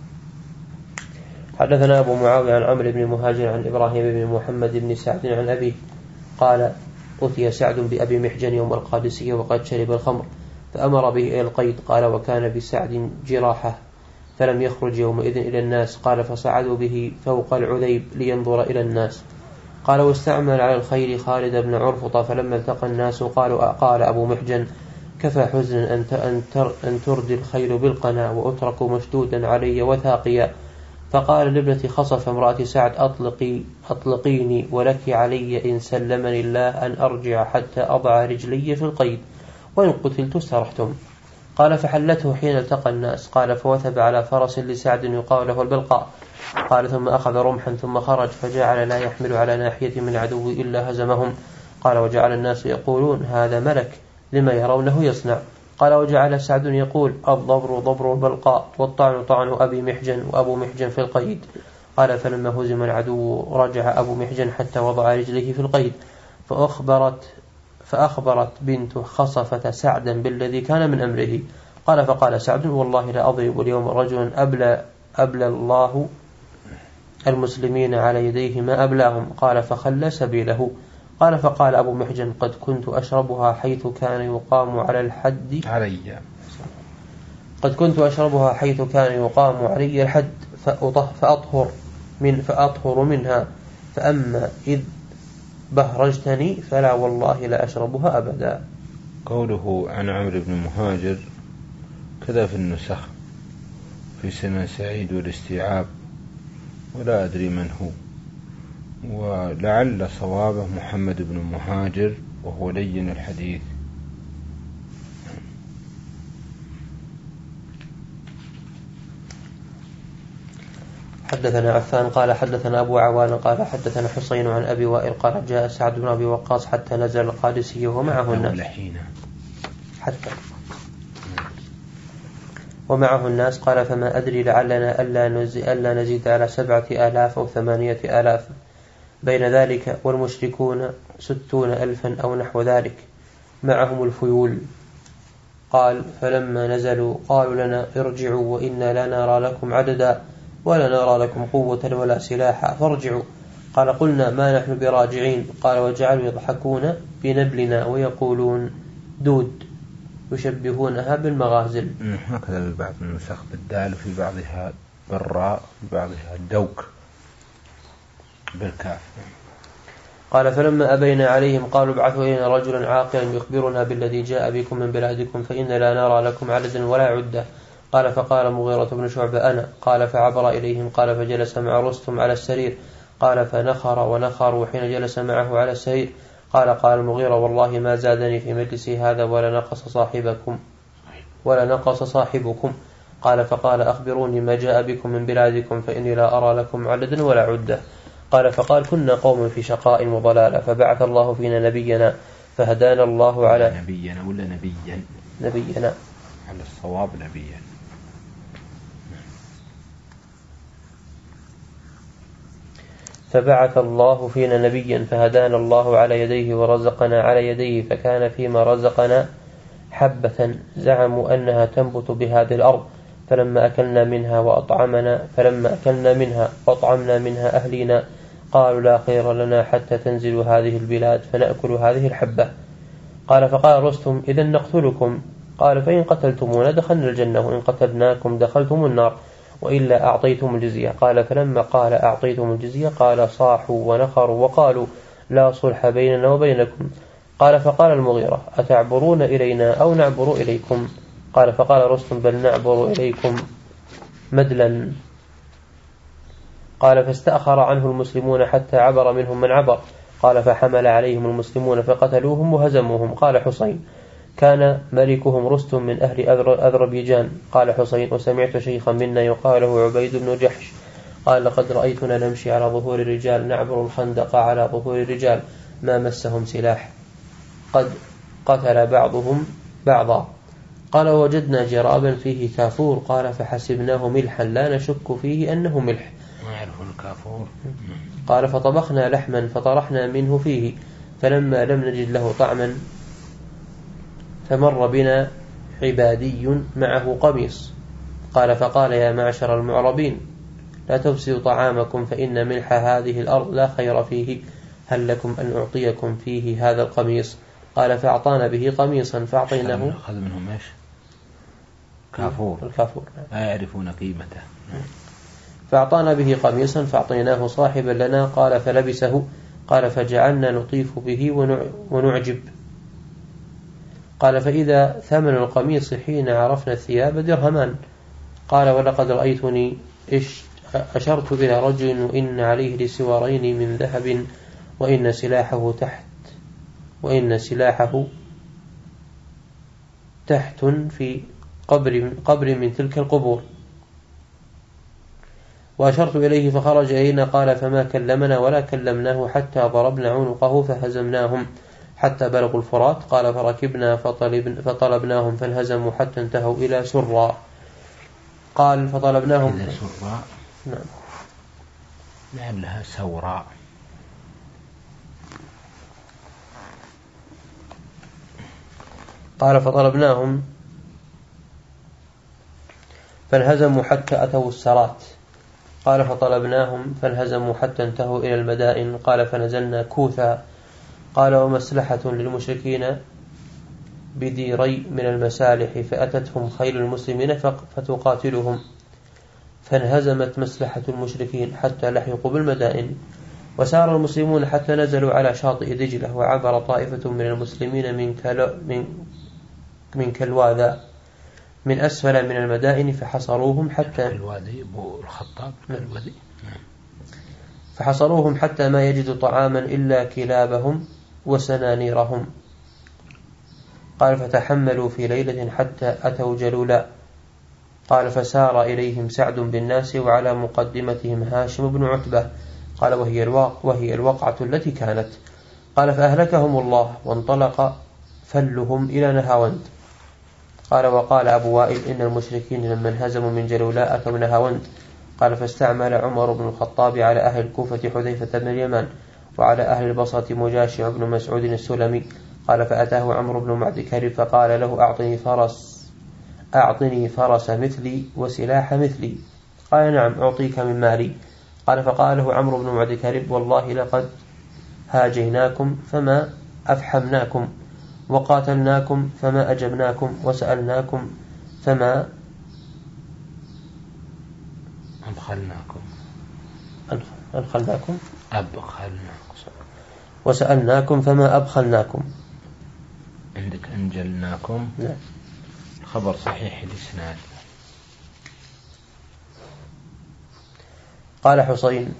حدثنا أبو معاوية عن عمرو بن مهاجر عن إبراهيم بن محمد بن سعد عن أبيه قال أتي سعد بأبي محجن يوم القادسية وقد شرب الخمر فأمر به إلى القيد. قال وكان بسعد جراحة فلم يخرج يومئذ إلى الناس. قال فصعدوا به فوق العذيب لينظر إلى الناس. قال واستعمل على الخير خالد بن عرفطة فلما التقى الناس قالوا قال أبو محجن كفى حزن أن تردي الخيل بالقنا وأترك مشدودا علي وثاقيا. فقال لابنة خصف امرأة سعد أطلقي أطلقيني ولك علي إن سلمني الله أن أرجع حتى أضع رجلي في القيد وإن قتلت استرحتم. قال فحلته حين التقى الناس. قال فوثب على فرس لسعد يقال له البلقاء. قال ثم أخذ رمحا ثم خرج فجعل لا يحمل على ناحية من عدو إلا هزمهم. قال وجعل الناس يقولون هذا ملك لما يرونه يصنع. قال وجعل سعد يقول الضبر ضبر البلقاء والطعن طعن أبي محجن وأبو محجن في القيد. قال فلما هزم العدو رجع أبو محجن حتى وضع رجله في القيد فأخبرت فأخبرت بنت خصفة سعدا بالذي كان من أمره. قال فقال سعد والله لا أضرب اليوم رجلا أبلى, أبلى الله المسلمين على يديه ما أبلاهم. قال فخلى سبيله. قال فقال أبو محجن قد كنت أشربها حيث كان يقام على الحد علي قد كنت أشربها حيث كان يقام علي الحد فأطهر من فأطهر منها فأما إذ بهرجتني فلا والله لا أشربها أبدا. قوله عن عمرو بن مهاجر كذا في النسخ في سنن سعيد والاستيعاب ولا أدري من هو، ولعل صوابه محمد بن مهاجر وهو لين الحديث. حدثنا عفان قال حدثنا أبو عوان قال حدثنا حسين عن أبي وائل قال جاء سعد بن أبي وقاص حتى نزل القادسية ومعه الناس حتى ومعه الناس. قال فما أدري لعلنا ألا نزيد على سبعة آلاف أو ثمانية آلاف بين ذلك والمشركون ستون ألفا أو نحو ذلك معهم الفيول. قال فلما نزلوا قالوا لنا ارجعوا وإنا لا نرى لكم عددا ولا نرى لكم قوة ولا سلاحا فارجعوا. قال قلنا ما نحن براجعين. قال وجعلوا يضحكون بنبلنا ويقولون دود يشبهونها بالمغازل. هكذا في بعض النسخ بالدال في بعضها بالراء في بعضها الدوك بالكاف. قال فلما أبينا عليهم قالوا ابعثوا إلينا رجلا عاقلا يخبرنا بالذي جاء بكم من بلادكم فإن لا نرى لكم عددا ولا عدة. قال فقال مغيرة بن شعبة أنا. قال فعبر إليهم. قال فجلس مع رستم على السرير. قال فنخر ونخر وحين جلس معه على السرير قال قال المغيرة والله ما زادني في مجلسي هذا ولا نقص صاحبكم ولا نقص صاحبكم. قال فقال أخبروني ما جاء بكم من بلادكم فإني لا أرى لكم عددا ولا عدة. قال فقال كنا قوم في شقاء وضلالة فبعث الله فينا نبينا فهدانا الله على نبينا ولا نبيا نبينا على الصواب نبيا. فبعث الله فينا نبيا فهدانا الله على يديه ورزقنا على يديه، فكان فيما رزقنا حبة زعموا أنها تنبت بهذه الأرض، فلما أكلنا منها وأطعمنا فلما أكلنا منها وأطعمنا منها أهلنا قالوا لا خير لنا حتى تنزل هذه البلاد فنأكل هذه الحبة. قال فقال رستم إذن نقتلكم. قال فإن قتلتمونا دخلنا الجنة وإن قتلناكم دخلتم النار وإلا أعطيتم الجزية. قال فلما قال أعطيتم الجزية قال صاحوا ونخروا وقالوا لا صلح بيننا وبينكم. قال فقال المغيرة أتعبرون إلينا أو نعبر إليكم؟ قال فقال رستم بل نعبر إليكم مدلا. قال فاستأخر عنه المسلمون حتى عبر منهم من عبر. قال فحمل عليهم المسلمون فقتلوهم وهزموهم. قال حسين كان ملكهم رستم من أهل أذربيجان. قال حسين وسمعت شيخا منا يقال له عبيد بن جحش قال لقد رأيتنا نمشي على ظهور الرجال نعبر الخندق على ظهور الرجال ما مسهم سلاح قد قتل بعضهم بعضا. قال وجدنا جرابا فيه كافور. قال فحسبناه ملحا لا نشك فيه أنه ملح. ما يعرف الكافور. قال فطبخنا لحما فطرحنا منه فيه فلما لم نجد له طعما فمر بنا عبادي معه قميص. قال فقال يا معشر المعربين لا تفسدوا طعامكم فإن ملح هذه الأرض لا خير فيه، هل لكم أن أعطيكم فيه هذا القميص؟ قال فأعطانا به قميصا فأعطيناه. أخذ منهم إيش؟ كافور. الكافور لا يعرفون قيمته. فأعطانا به قميصا فأعطيناه صاحبا لنا. قال فلبسه. قال فجعلنا نطيف به ونعجب. قال فإذا ثمن القميص حين عرفنا الثياب درهمان. قال ولقد رأيتني أشرت إلى رجل وإن عليه لسوارين من ذهب وإن سلاحه تحت وإن سلاحه تحت في قبر, قبر من تلك القبور. وأشرت إليه فخرج إلينا. قال فما كلمنا ولا كلمناه حتى ضربنا عنقه فهزمناهم حتى بلغوا الفرات. قال فركبنا فطلب فطلبناهم فانهزموا حتى انتهوا إلى سراء. قال فطلبناهم إلى سراء. نعم لعلها سوراء. قال فطلبناهم فانهزموا حتى أتوا السرات. قال فطلبناهم فانهزموا حتى انتهوا إلى المدائن. قال فنزلنا كوثا. قال ومسلحة للمشركين بديري من المسالح فأتتهم خيل المسلمين فتقاتلهم فانهزمت مسلحة المشركين حتى لحقوا بالمدائن. وسار المسلمون حتى نزلوا على شاطئ دجلة وعبر طائفة من المسلمين من, كلو من, من كالواذا من أسفل من المدائن فحصروهم حتى الوادي أبو الخطاب الوادي فحصروهم حتى ما يجدوا طعاما إلا كلابهم وسنانيرهم. قال فتحملوا في ليلة حتى أتوا جلولا. قال فسار إليهم سعد بالناس وعلى مقدمتهم هاشم بن عتبة. قال وهي الواقع وهي الوقعة التي كانت. قال فأهلكهم الله وانطلق فلهم إلى نهاوند. قال وقال أبو وائل إن المشركين لما انهزموا من جلولاء أتوا نهاوند. قال فاستعمل عمر بن الخطاب على أهل الكوفة حذيفة بن اليمان وعلى أهل البصرة مجاشع بن مسعود السلمي. قال فأتاه عمرو بن معد كرب فقال له أعطني فرس أعطني فرس مثلي وسلاح مثلي. قال نعم أعطيك من مالي. قال فقال له عمرو بن معد كرب والله لقد هاجيناكم فما أفحمناكم وقاتلناكم فما أجبناكم وسألناكم فما أبخلناكم أدخلناكم أبخلناكم وسألناكم فما أبخلناكم. عندك أنجلناكم. لا. خبر صحيح الإسناد. قال حسين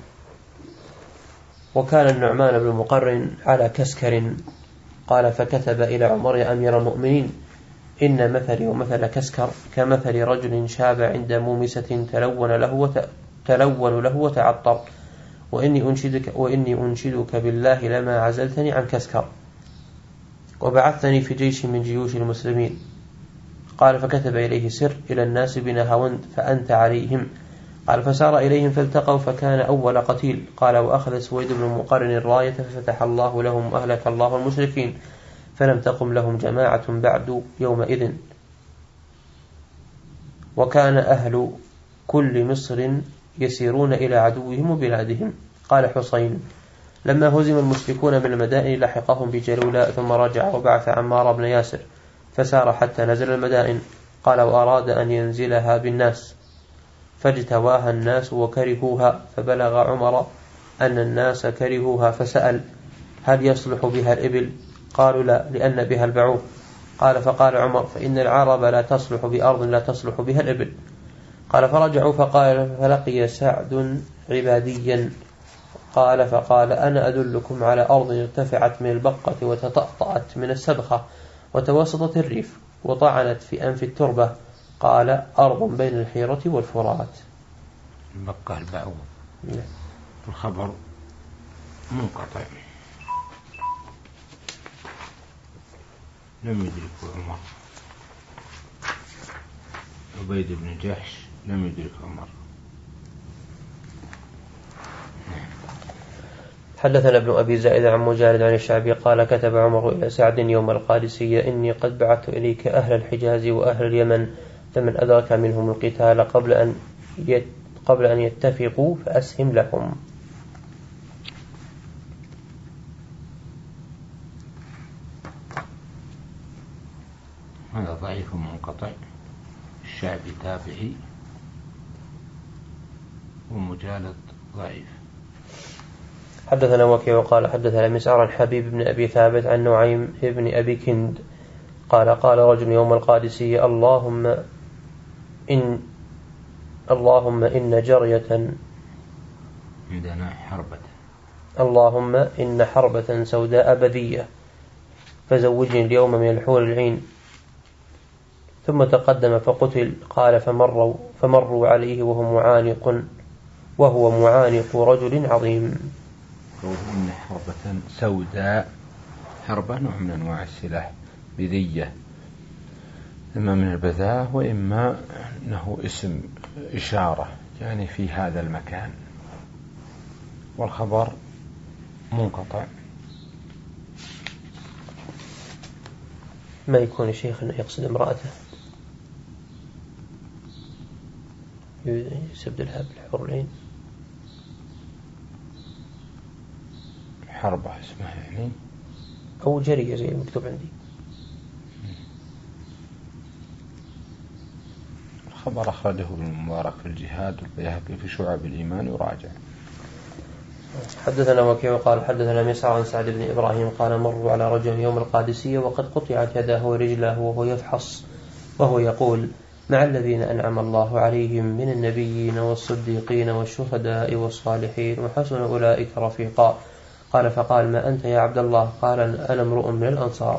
وكان النعمان بن مقرن على كسكر. قال فكتب إلى عمر يا أمير المؤمنين إن مثلي ومثل كسكر كمثل رجل شاب عند مومسة تلون له وت... تلون له وتعطر وإني أنشدك, وإني أنشدك بالله لما عزلتني عن كسكر وبعثني في جيش من جيوش المسلمين. قال فكتب إليه سر إلى الناس بنهاوند فأنت عليهم قال فسار إليهم فالتقوا فكان أول قتيل. قال وأخذ سويد بن مقرن الراية ففتح الله لهم وأهلك الله المشركين فلم تقم لهم جماعة بعد يومئذ. وكان أهل كل مصر يسيرون إلى عدوهم وبلادهم. قال حسين لما هزم المشركون من المدائن لحقهم بجلولاء ثم رجع وبعث عمار بن ياسر فسار حتى نزل المدائن. قال وأراد أن ينزلها بالناس فاجتواها الناس وكرهوها فبلغ عمر أن الناس كرهوها فسأل هل يصلح بها الإبل؟ قالوا لا لأن بها البعوض. قال فقال عمر فإن العرب لا تصلح بأرض لا تصلح بها الإبل. قال فرجعوا فقال فلقي سعد عباديا قال فقال أنا أدلكم على أرض ارتفعت من البقة وتطأطأت من السبخة وتوسطت الريف وطعنت في أنف التربة. قال أرض بين الحيرة والفرات. البقة البعوض. الخبر منقطع لم يدرك عمر. عبيد بن جحش لم يدرك عمر. حدثنا ابن أبي زائد عن مجالد عن الشعبي قال كتب عمر إلى سعد يوم القادسية إني قد بعثت إليك أهل الحجاز وأهل اليمن فمن أدرك منهم القتال قبل أن قبل أن يتفقوا فأسهم لهم. هذا ضعيف منقطع. الشعبي تابعي ومجالد ضعيف. حدثنا وكيع قال حدثنا مسعر عن حبيب بن أبي ثابت عن نعيم بن أبي كند قال قال رجل يوم القادسية اللهم إن اللهم إن جرية عندنا حربة اللهم إن حربة سوداء بذية فزوجني اليوم من الحور العين. ثم تقدم فقتل. قال فمروا, فمروا عليه وهو معانق وهو معانق رجل عظيم. إن حربة سوداء حربة نوع من أنواع السلاح بذية إما من البذاء وإما أنه اسم إشارة يعني في هذا المكان. والخبر منقطع. ما يكون الشيخ أنه يقصد امرأته يستبدلها بالحور العين. حربة اسمها يعني أو جرية زي المكتوب عندي. الخبر أخرجه ابن المبارك في الجهاد والبيهقي في شعب الإيمان وراجع. حدثنا وكيع قال حدثنا مسعر عن سعد بن إبراهيم قال مروا على رجل يوم القادسية وقد قطعت يداه ورجله وهو يفحص وهو يقول مع الذين أنعم الله عليهم من النبيين والصديقين والشهداء والصالحين وحسن أولئك رفيقا. قال فقال ما أنت يا عبد الله؟ قال أنا امرؤ من الأنصار.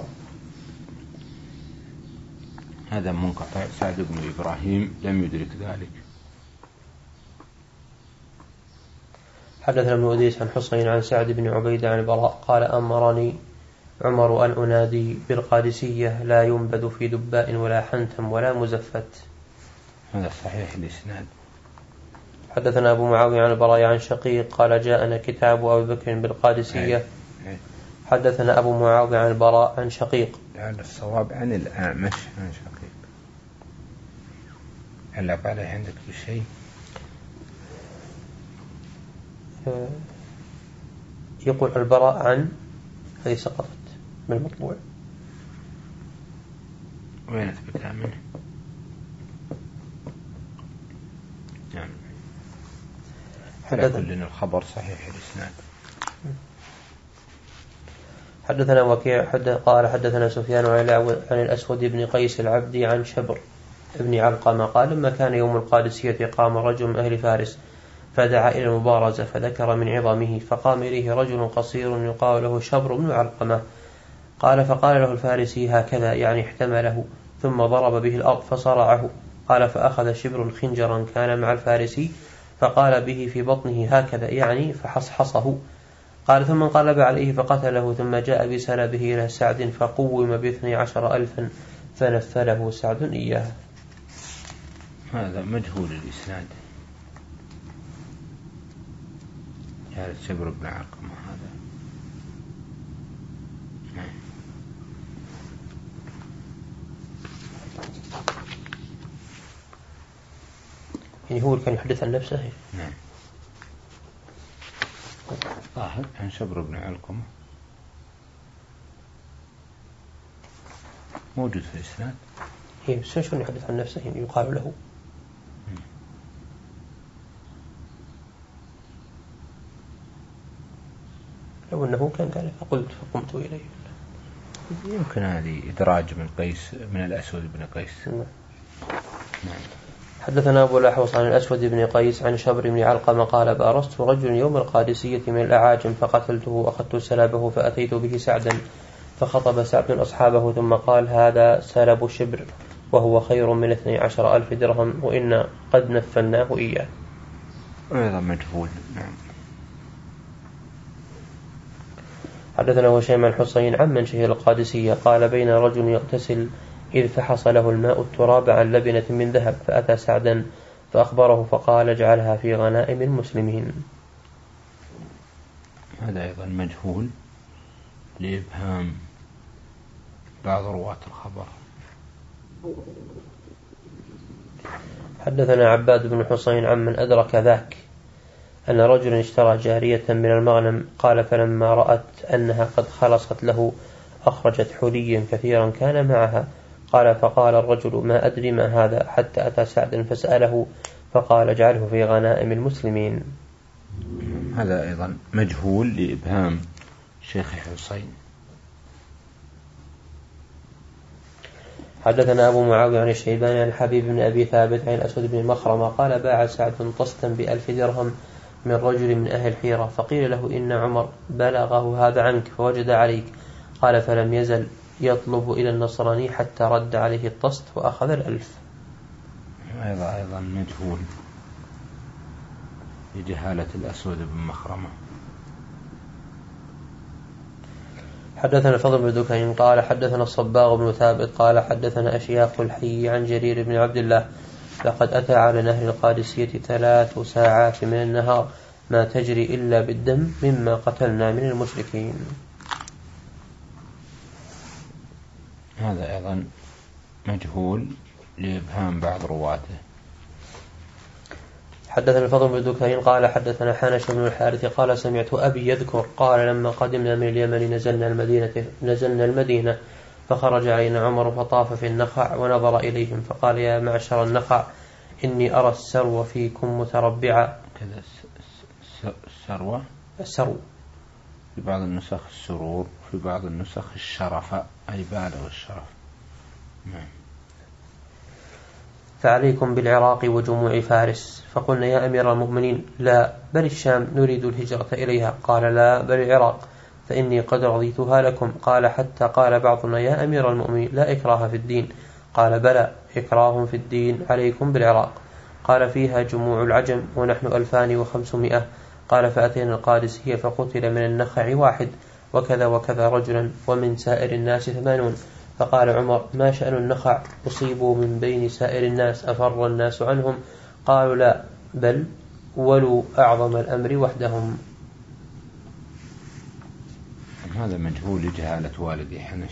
هذا منقطع. سعد بن إبراهيم لم يدرك ذلك. حدثنا ابن أديس عن حسين عن سعد بن عبيد عن البراء قال أمرني عمر أن أنادي بالقادسية لا ينبذ في دباء ولا حنتم ولا مزفت. هذا صحيح الإسناد. حدثنا أبو معاوية عن البراء عن شقيق قال جاءنا كتاب أبي بكر بالقادسية. حدثنا أبو معاوية عن البراء عن شقيق. لعل الصواب عن الأعمش عن شقيق. علق عليه عندك بشيء؟ يقول البراء عن هذه سقطت من المطبوع. وين أثبتها منه؟ نعم. على كل الخبر صحيح الإسناد. حدثنا وكيع حد قال حدثنا سفيان عن الأسود بن قيس العبدي عن شبر ابن علقمة قال لما كان يوم القادسية قام رجل من أهل فارس فدعا إلى المبارزة فذكر من عظمه فقام إليه رجل قصير يقال له شبر بن علقمة. قال فقال له الفارسي هكذا يعني احتمله ثم ضرب به الأرض فصرعه. قال فأخذ شبر خنجرا كان مع الفارسي فقال به في بطنه هكذا يعني فحصحصه. قال ثم انقلب عليه فقتله ثم جاء بسلبه إلى سعد فقوم باثني عشر ألفا فنفله سعد إياه. هذا مجهول الإسناد. جهالة شبر بن علقمة هذا. نعم. يعني هو اللي كان يحدث عن نفسه. نعم. ظاهر عن شبر بن علقمة موجود في الإسناد. هي بس شلون يحدث عن نفسه يعني يقال له. لو أنه كان قال فقلت فقمت إليه. يمكن هذه إدراج من قيس من الأسود بن قيس. نعم. نعم. حدثنا أبو الأحوص عن الأسود بن قيس عن شبر بن علقمة قال بارست رجل يوم القادسية من الأعاجم فقتلته وأخذت سلبه فأتيت به سعدا فخطب سعد أصحابه ثم قال هذا سلب شبر وهو خير من اثني عشر ألف درهم وإن قد نفلناه إياه. أيضا مجهول. نعم. حدثنا هشام الحصين عمن شهر القادسية قال بين رجل يغتسل إذ فحص له الماء التراب عن لبنة من ذهب فأتى سعدا فأخبره فقال اجعلها في غنائم المسلمين. هذا أيضا مجهول لإبهام بعض رواة الخبر. حدثنا عباد بن حسين عمن أدرك ذاك أن رجلا اشترى جارية من المغنم قال فلما رأت أنها قد خلصت له أخرجت حليا كثيرا كان معها قال فقال الرجل ما أدري ما هذا حتى أتى سعد فسأله فقال اجعله في غنائم المسلمين. هذا أيضا مجهول لإبهام شيخ حسين. حدثنا أبو معاوية عن الشيباني عن حبيب بن أبي ثابت عن الأسود بن مخرمة قال باع سعد طستا بألف درهم من رجل من أهل الحيرة فقيل له إن عمر بلغه هذا عنك فوجد عليك قال فلم يزل يطلب إلى النصراني حتى رد عليه الطست وأخذ الألف. أيضا أيضا مجهول لجهالة الأسود بن مخرمة. حدثنا الفضل بن دكين قال حدثنا الصباغ بن ثابت قال حدثنا أشياخ الحي عن جرير بن عبد الله لقد أتى على نهر القادسية ثلاث ساعات من النهار ما تجري إلا بالدم مما قتلنا من المشركين. هذا أيضا مجهول لإبهام بعض رواته. حدثنا الفضل بن دكين قال حدثنا حانش بن الحارث قال سمعت أبي يذكر قال لما قدمنا من اليمن نزلنا المدينة نزلنا المدينة فخرج علينا عمر فطاف في النخع ونظر إليهم فقال يا معشر النخع إني أرى السرو فيكم متربعا. كذا السروة السرو في بعض النسخ السرور في بعض النسخ الشرف أي بالغ الشرف. نعم. فعليكم بالعراق وجموع فارس فقلنا يا أمير المؤمنين لا بل الشام نريد الهجرة إليها قال لا بل العراق فإني قد رضيتها لكم قال حتى قال بعضنا يا أمير المؤمنين لا إكراه في الدين قال بلى إكراه في الدين عليكم بالعراق قال فيها جموع العجم ونحن ألفان وخمسمائة قال فأتينا القادسية فقتل من النخع واحد وكذا وكذا رجلا ومن سائر الناس ثمانون فقال عمر ما شأن النخع أصيبوا من بين سائر الناس أفر الناس عنهم قالوا لا بل ولوا أعظم الأمر وحدهم. هذا مجهول لجهالة والدي حنش.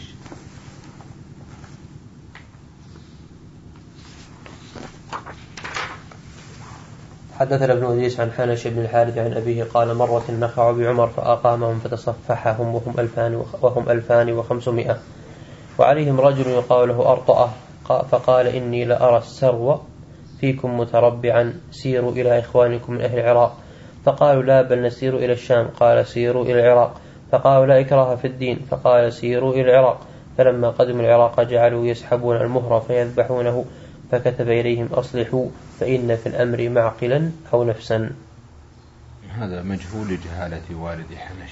حدثنا ابن أدريس عن حنش بن الحارث عن أبيه قال مرت النخع بعمر فأقامهم فتصفحهم وهم ألفان, وهم ألفان وخمسمائة وعليهم رجل يقال له أرطأة فقال إني لأرى السرو فيكم متربعا سيروا إلى إخوانكم من أهل العراق فقالوا لا بل نسير إلى الشام قال سيروا إلى العراق فقالوا لا إكراه في الدين فقال سيروا إلى العراق فلما قدموا العراق جعلوا يسحبون المهر فيذبحونه فكتب إليهم أصلحوا فإن في الأمر معقلا أو نفسا. هذا مجهول لجهالة والد حنش.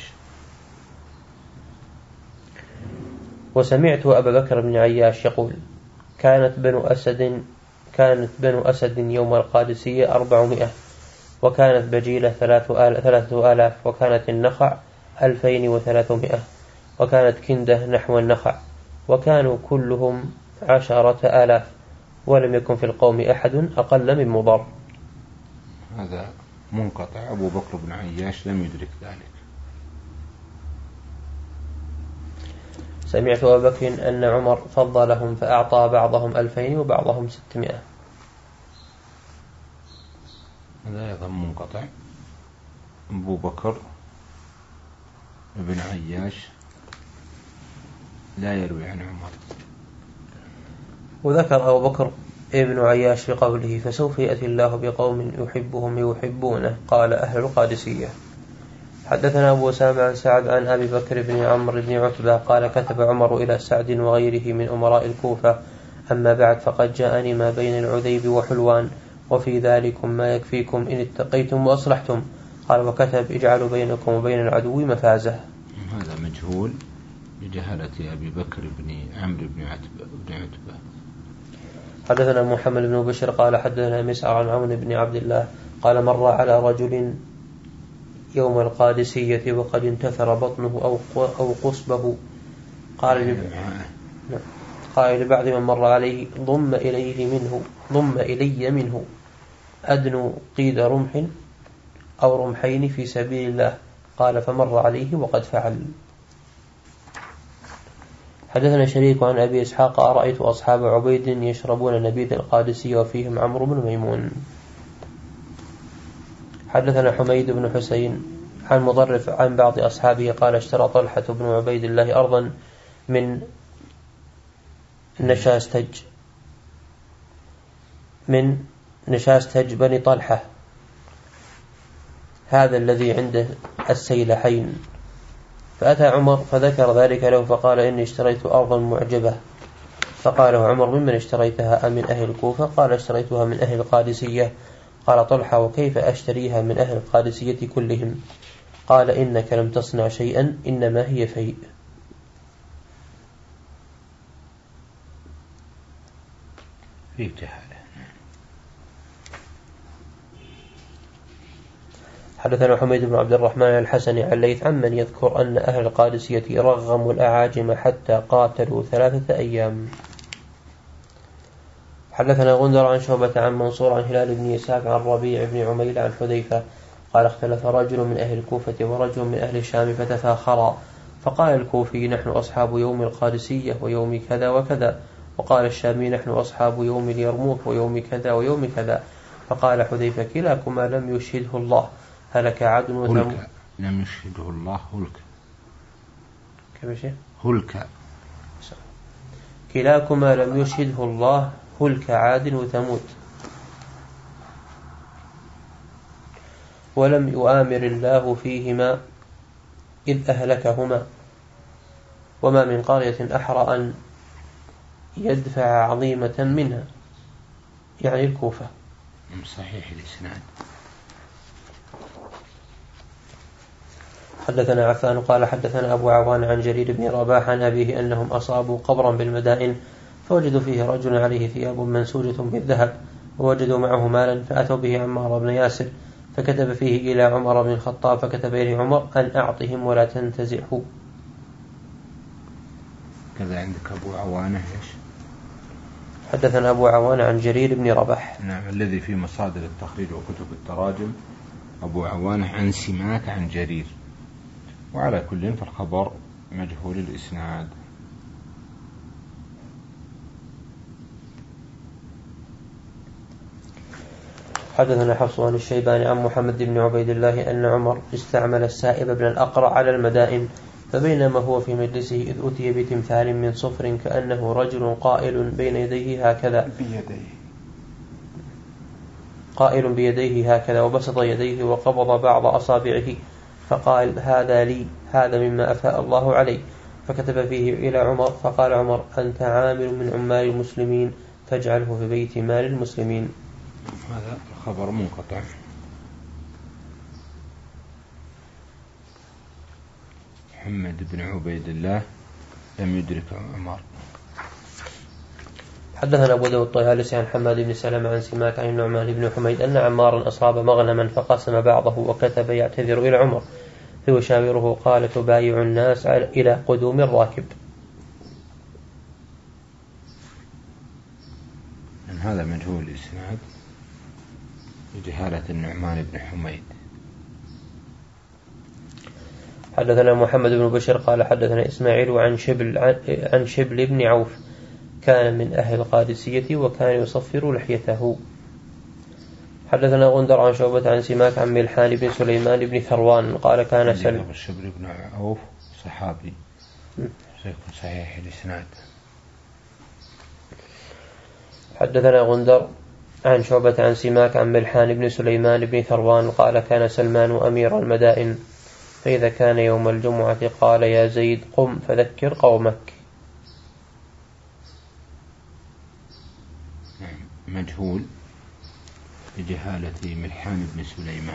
وسمعت أبا بكر بن عياش يقول كانت بنو أسد كانت بنو أسد يوم القادسية أربعمائة وكانت بجيلة ثلاثة آلاف وكانت النخع ألفين وثلاثمائة وكانت كندة نحو النخع وكانوا كلهم عشرة آلاف ولم يكن في القوم أحد أقل من مضر. هذا منقطع، أبو بكر بن عياش لم يدرك ذلك. سمعت أبا بكر أن عمر فضلهم فأعطى بعضهم ألفين وبعضهم ستمائة. هذا أيضا منقطع، أبو بكر بن عياش لا يروي عن عمر. وذكر أبو بكر ابن عياش في قوله فسوف يأتي الله بقوم يحبهم يحبونه قال أهل القادسية. حدثنا أبو أسامة عن سعد عن أبي بكر بن عمرو بن عتبة قال كتب عمر إلى سعد وغيره من أمراء الكوفة أما بعد فقد جاءني ما بين العذيب وحلوان وفي ذلكم ما يكفيكم إن اتقيتم وأصلحتم. قال وكتب اجعلوا بينكم وبين العدو مفازة. هذا مجهول لجهلة أبي بكر بن عمرو بن عتبة. حدثنا محمد بن بشر قال حدثنا مسعر عن عون بن عبد الله قال مر على رجل يوم القادسية وقد انتثر بطنه أو قصبه قال قال لبعض من مر عليه ضم إليه منه ضم إلي منه أدنو قيد رمح أو رمحين في سبيل الله قال فمر عليه وقد فعل. حدثنا شريك عن أبي إسحاق أرأيت أصحاب عبيد يشربون نبيذ القادسية وفيهم عمرو بن ميمون. حدثنا حميد بن حسين عن مضرف عن بعض أصحابه قال اشترى طلحة بن عبيد الله أرضا من نشاستج من نشاستج بني طلحة هذا الذي عنده السيلحين فأتى عمر فذكر ذلك له فقال إني اشتريت أرضا معجبة فقال عمر ممن اشتريتها أم من أهل الكوفة قال اشتريتها من أهل القادسية قال طلحة وكيف أشتريها من أهل القادسية كلهم قال إنك لم تصنع شيئا إنما هي فيء. في جهالة. حدثنا حميد بن عبد الرحمن الحسني عن ليث عمن يذكر أن أهل القادسية رغموا الأعاجم حتى قاتلوا ثلاثة أيام. حدثنا غندر عن شعبة عن منصور عن هلال بن يساف عن ربيع بن عميل عن حذيفة قال اختلف رجل من أهل الكوفة ورجل من أهل الشام فتفاخرا فقال الكوفي نحن أصحاب يوم القادسية ويوم كذا وكذا وقال الشامي نحن أصحاب يوم اليرموك ويوم كذا ويوم كذا فقال حذيفة كلاكما لم يشهده الله هلك عدن وثمود. لم يشهده الله هلك كيف شيء هلك كلاكما لم يشهده الله هلك عاد وثمود ولم يؤامر الله فيهما إذ أهلكهما وما من قرية أحرى أن يدفع عظيمة منها يعني الكوفة. صحيح الإسناد. حدثنا عفان قال حدثنا أبو عوان عن جرير بن رباح عن أبيه أنهم أصابوا قبرا بالمدائن فوجدوا فيه رجل عليه ثياب منسوجة بالذهب ووجدوا معه مالا فأتوا به عمار بن ياسر فكتب فيه إلى عمر بن الخطاب فكتب إليه عمر أن أعطهم ولا تنتزعه. كذا عندك أبو عوانة إيش؟ حدثنا أبو عوانة عن جرير بن رباح. نعم الذي في مصادر التخريج وكتب التراجم أبو عوانة عن سماك عن جرير وعلى كل فالخبر مجهول الإسناد. حدثنا حفص عن الشيباني عن محمد بن عبيد الله أن عمر استعمل السائب بن الأقرع على المدائن فبينما هو في مجلسه إذ أتي بتمثال من صفر كأنه رجل قائل بين يديه هكذا بيديه قائل بيديه هكذا وبسط يديه وقبض بعض أصابعه فقال هذا لي هذا مما أفاء الله علي فكتب فيه إلى عمر فقال عمر أنت عامل من عمال المسلمين فاجعله في بيت مال المسلمين. هذا الخبر منقطع. محمد بن عبيد الله لم يدرك عمر. حدثنا أبو داود الطيالسي عن حماد بن سلمة عن سماك عن النعمان بن حميد أن عمارا أصاب مغنما فقسم بعضه وكتب يعتذر إلى عمر فيشاوره قال تبايع الناس إلى قدوم الراكب. هذا مجهول الإسناد. بجهالة النعمان بن حميد. حدثنا محمد بن بشر قال حدثنا إسماعيل عن شبل, عن شبل بن عوف كان من أهل القادسية وكان يصفر لحيته. حدثنا غندر عن شعبة عن سماك عن ملحان بن سليمان بن ثروان قال كان سلم. شبل بن عوف صحابي صحيح الإسناد. حدثنا غندر عن شعبة عن سماك عن ملحان بن سليمان بن ثروان قال كان سلمان أمير المدائن فإذا كان يوم الجمعة قال يا زيد قم فذكر قومك. مجهول بجهالة ملحان بن سليمان.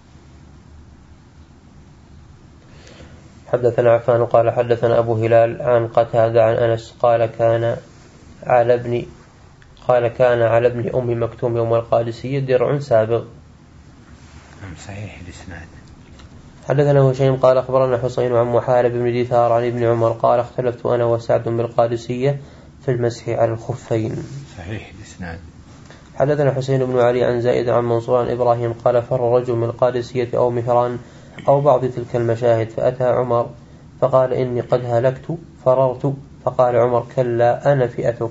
حدثنا عفان قال حدثنا أبو هلال عن قتادة عن أنس قال كان على ابن قال كان على ابن أم مكتوم يوم القادسية درع سابغ. صحيح الإسناد. حدثنا هشيم قال أخبرنا حسين عن محارب بن دثار عن ابن عمر قال اختلفت أنا وسعد بالقادسية في المسح على الخفين. صحيح الإسناد. حدثنا حسين بن علي عن زائد عن منصور عن إبراهيم قال فر رجل من القادسية أو مهران أو بعض تلك المشاهد فأتى عمر فقال إني قد هلكت فررت فقال عمر كلا أنا فئتك.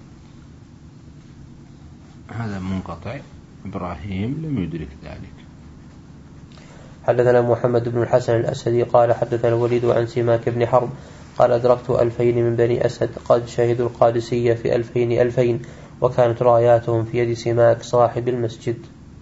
هذا منقطع إبراهيم لم يدرك ذلك. حدثنا محمد بن الحسن الأسدي قال حدثنا الوليد عن سماك بن حرب قال أدركت ألفين من بني أسد قد شهدوا القادسية في ألفين ألفين وكانت راياتهم في يد سماك صاحب المسجد.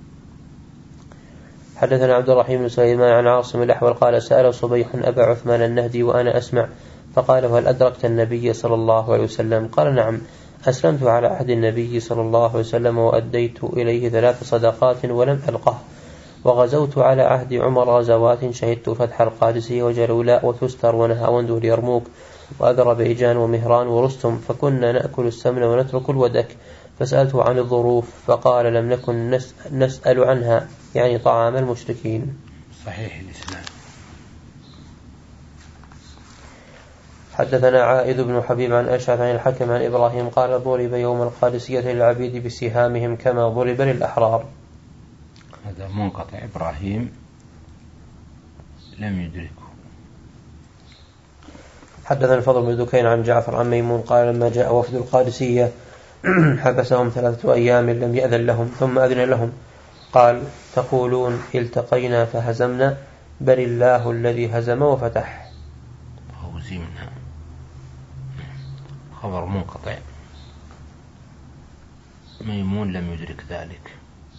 حدثنا عبد الرحيم بن سليمان عن عاصم الأحول قال سأل صبيح أبا عثمان النهدي وأنا أسمع فقال هل أدركت النبي صلى الله عليه وسلم قال نعم أسلمت على عهد النبي صلى الله عليه وسلم وأديت إليه ثلاث صدقات ولم ألقه وغزوت على عهد عمر غزوات شهدت فتح القادسية وجلولاء وتستر ونهاوند واليرموك وأذربيجان ومهران ورستم فكنا نأكل السمن ونترك الودك فسألته عن الظروف فقال لم نكن نسأل عنها يعني طعام المشركين. صحيح الإسلام. حدثنا عائذ بن حبيب عن أشعث عن الحكم عن إبراهيم قال ضرب يوم القادسية للعبيد بسهامهم كما ضرب للأحرار. هذا منقطع إبراهيم لم يدركه. حدثنا الفضل بن دكين عن جعفر عن ميمون قال لما جاء وفد القادسية حبسهم ثلاثة أيام لم يأذن لهم ثم أذن لهم قال تقولون التقينا فهزمنا بل الله الذي هزم وفتح. هزمنا خبر منقطع ميمون لم يدرك ذلك.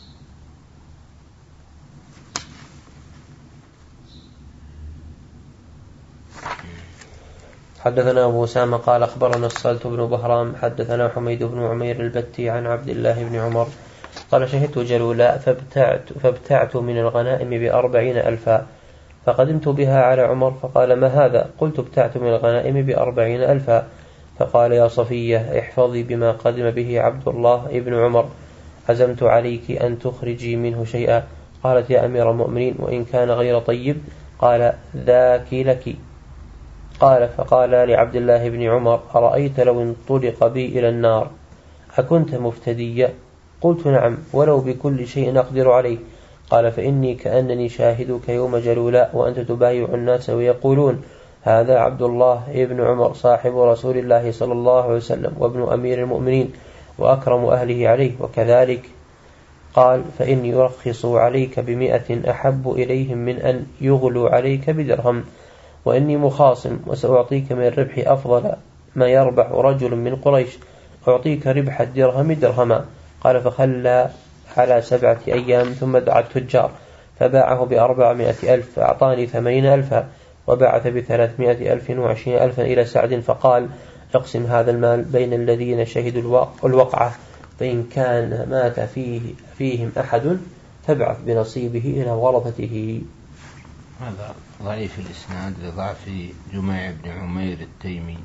حدثنا أبو أسامة قال أخبرنا الصلت بن بهرام حدثنا حميد بن عمير البتي عن عبد الله بن عمر قال شهدت جلولاء فابتعت, فابتعت من الغنائم بأربعين ألفا فقدمت بها على عمر فقال ما هذا قلت ابتعت من الغنائم بأربعين ألفا فقال يا صفية احفظي بما قدم به عبد الله ابن عمر عزمت عليك أن تخرجي منه شيئا. قالت يا أمير المؤمنين وإن كان غير طيب قال ذاك لك. قال فقال لعبد الله بن عمر أرأيت لو انطلق بي إلى النار أكنت مفتديا؟ قلت نعم ولو بكل شيء أقدر عليه. قال فإني كأنني شاهدك يوم جلولاء وأنت تبايع الناس ويقولون هذا عبد الله ابن عمر صاحب رسول الله صلى الله عليه وسلم وابن أمير المؤمنين وأكرم أهله عليه وكذلك. قال فإني يرخص عليك بمئة أحب إليهم من أن يغلوا عليك بدرهم وإني مخاصم وسأعطيك من الربح أفضل ما يربح رجل من قريش أعطيك ربح الدرهم درهما. قال فخلى على سبعة أيام ثم دعا التجار فباعه بأربعمائة ألف فأعطاني ثمانين ألفا وبعث بثلاثمائة ألف وعشرين ألفا إلى سعد فقال اقسم هذا المال بين الذين شهدوا الوقعة فإن كان مات فيه فيهم أحد فابعث بنصيبه إلى ورثته. هذا ضعيف الإسناد لضعف جميع بن عمير التيمي.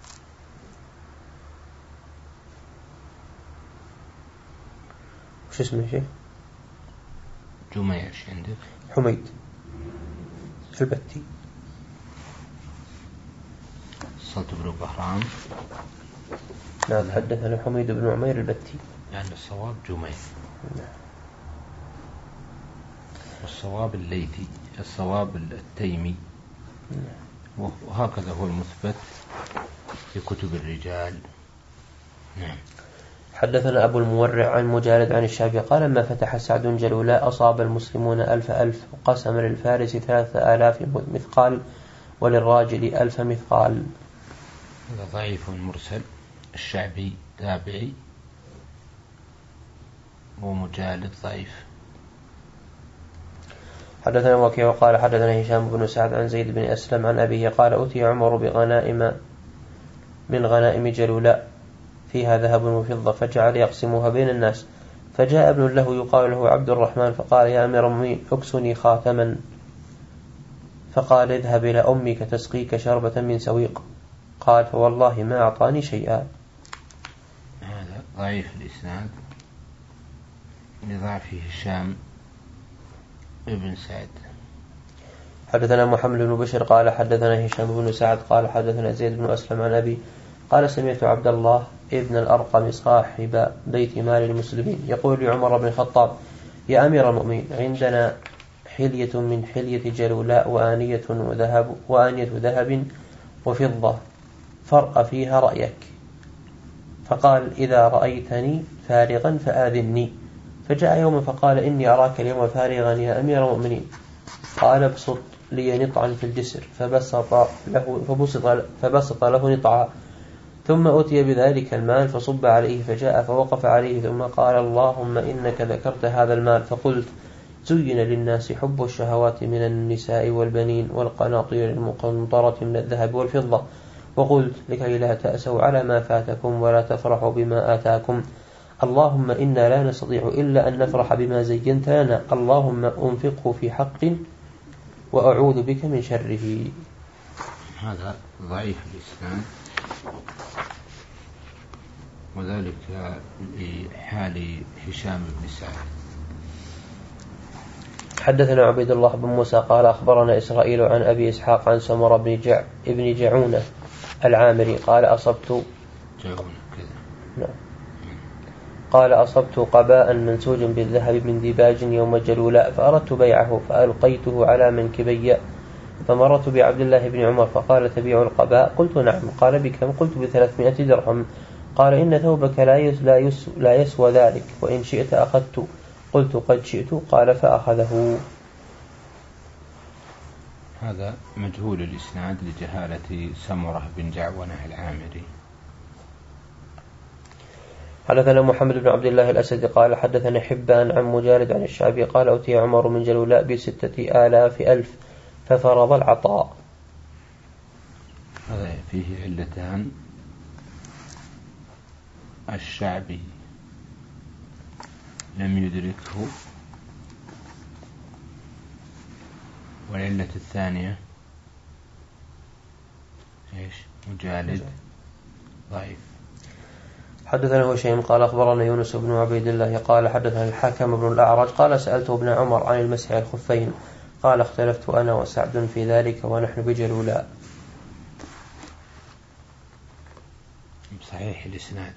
وش اسمه شيء؟ جميع ايش عندك؟ حميد البتي. صلت بن بهرام. نعم حدثنا حميد بن عمير البتي. يعني الصواب جميع. نعم. الصواب الليثي، الصواب التيمي، وهكذا هو المثبت في كتب الرجال. نعم. حدثنا أبو المورع عن مجالد عن الشافعي قال لما فتح سعد جلولاء أصاب المسلمون ألف ألف وقسم للفارس ثلاثة آلاف مثقال وللراجل ألف مثقال. هذا ضعيف مرسل. الشعبي تابعي ومجالد ضعيف. حدثنا وكيع قال حدثنا هشام بن سعد عن زيد بن أسلم عن أبيه قال أتي عمر بغنائم من غنائم جلولاء فيها ذهب وفضة فجعل يقسمها بين الناس، فجاء ابن له يقال له عبد الرحمن فقال يا أمير المؤمنين اكسني خاتما، فقال اذهب إلى أمك تسقيك شربة من سويق، قال فوالله ما أعطاني شيئا. هذا ضعيف الإسناد لضعف هشام ابن سعد. حدثنا محمد بن بشر قال حدثنا هشام بن سعد قال حدثنا زيد بن أسلم عن أبي قال سمعت عبد الله ابن الأرقم صاحب بيت مال المسلمين يقول لعمر بن الخطاب يا أمير المؤمنين عندنا حلية من حلية جلولاء وآنية وذهب وآنية ذهب وفضة فرق فيها رأيك، فقال إذا رأيتني فارغا فآذني، فجاء يوم فقال إني أراك اليوم فارغا يا أمير المؤمنين، قال ابسط لي نطعا في الجسر، فبسط له, فبسط, فبسط له نطعا، ثم أتي بذلك المال فصب عليه فجاء فوقف عليه ثم قال اللهم إنك ذكرت هذا المال، فقلت زين للناس حب الشهوات من النساء والبنين والقناطير المقنطرة من الذهب والفضة، وقلت لكي لا تأسوا على ما فاتكم ولا تفرحوا بما آتاكم، اللهم إنا لا نستطيع إلا أن نفرح بما زينت لنا، اللهم أنفقه في حق وأعوذ بك من شره. هذا ضعيف الإسلام، وذلك لحال هشام بن سعد. حدثنا عبيد الله بن موسى قال أخبرنا إسرائيل عن أبي إسحاق عن سمر بن جع ابن جعونة العامري قال أصبت جعونة كذا. نعم. قال أصبت قباء منسوج بالذهب من ديباج يوم جلولاء فأردت بيعه فألقيته على منكبي، فمرت بعبد الله بن عمر فقال تبيع القباء؟ قلت نعم. قال بكم؟ قلت بثلاثمائة درهم. قال إن ثوبك لا, يس لا, يس لا يسوى ذلك، وإن شئت أخذت. قلت قد شئت. قال فأخذه. هذا مجهول الإسناد لجهالة سمرة بن جعونة العامري. حدثنا محمد بن عبد الله الأسد قال حدثنا حبان عن مجالد عن الشعبي قال أتي عمر من جلولاء بستة آلاف ألف ففرض العطاء. هذا فيه علتان، الشعبي لم يدركه، والعلة الثانية إيش؟ مجالد ضعيف. حدثنا هشيم قال أخبرنا يونس بن عبيد الله قال حدثنا الحكم بن الأعرج قال سألت ابن عمر عن المسح الخفين قال اختلفت أنا وسعد في ذلك ونحن بجلولاء. صحيح الإسناد.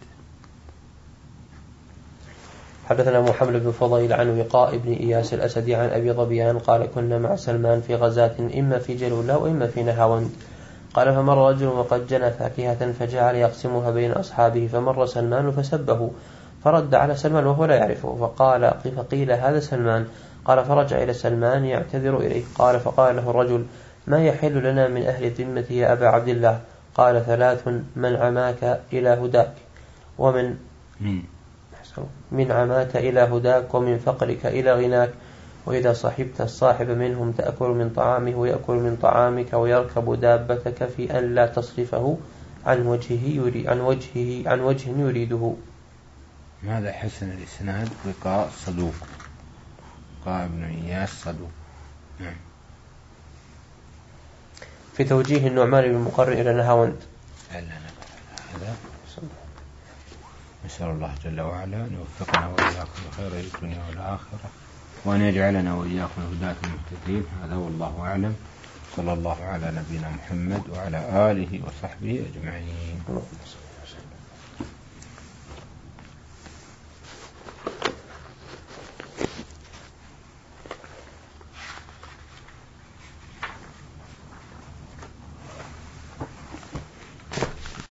حدثنا محمد بن فضيل عن وقاء بن إياس الأسدي عن أبي ظبيان قال كنا مع سلمان في غزاة إما في جلولاء وإما في نهاوند، قال فمر رجل وقد جنى فاكهة فجعل يقسمها بين أصحابه، فمر سلمان فسبه فرد على سلمان وهو لا يعرفه، فقال فقيل هذا سلمان، قال فرجع إلى سلمان يعتذر إليه، قال فقال له الرجل ما يحل لنا من أهل الذمة يا أبا عبد الله؟ قال ثلاث من عماك إلى هداك ومن من عماك إلى هداك ومن فقرك إلى غناك، وإذا صحبت الصاحب منهم تأكل من طعامه ويأكل من طعامك ويركب دابتك في أن لا تصرفه عن وجهه يريد عن وجهه عن وجه يريده. هذا حسن الإسناد. وقاء صدوق، وقاء بن إياس صدوق. نعم. في توجيه النعمان بن مقرن إلى نهاوند. هذا نسأل الله جل وعلا أن يوفقنا وإياكم لخير الدنيا والآخرة، وأن يجعلنا وإياكم هداة المهتدين. هذا والله أعلم. صلى الله على نبينا محمد وعلى آله وصحبه أجمعين.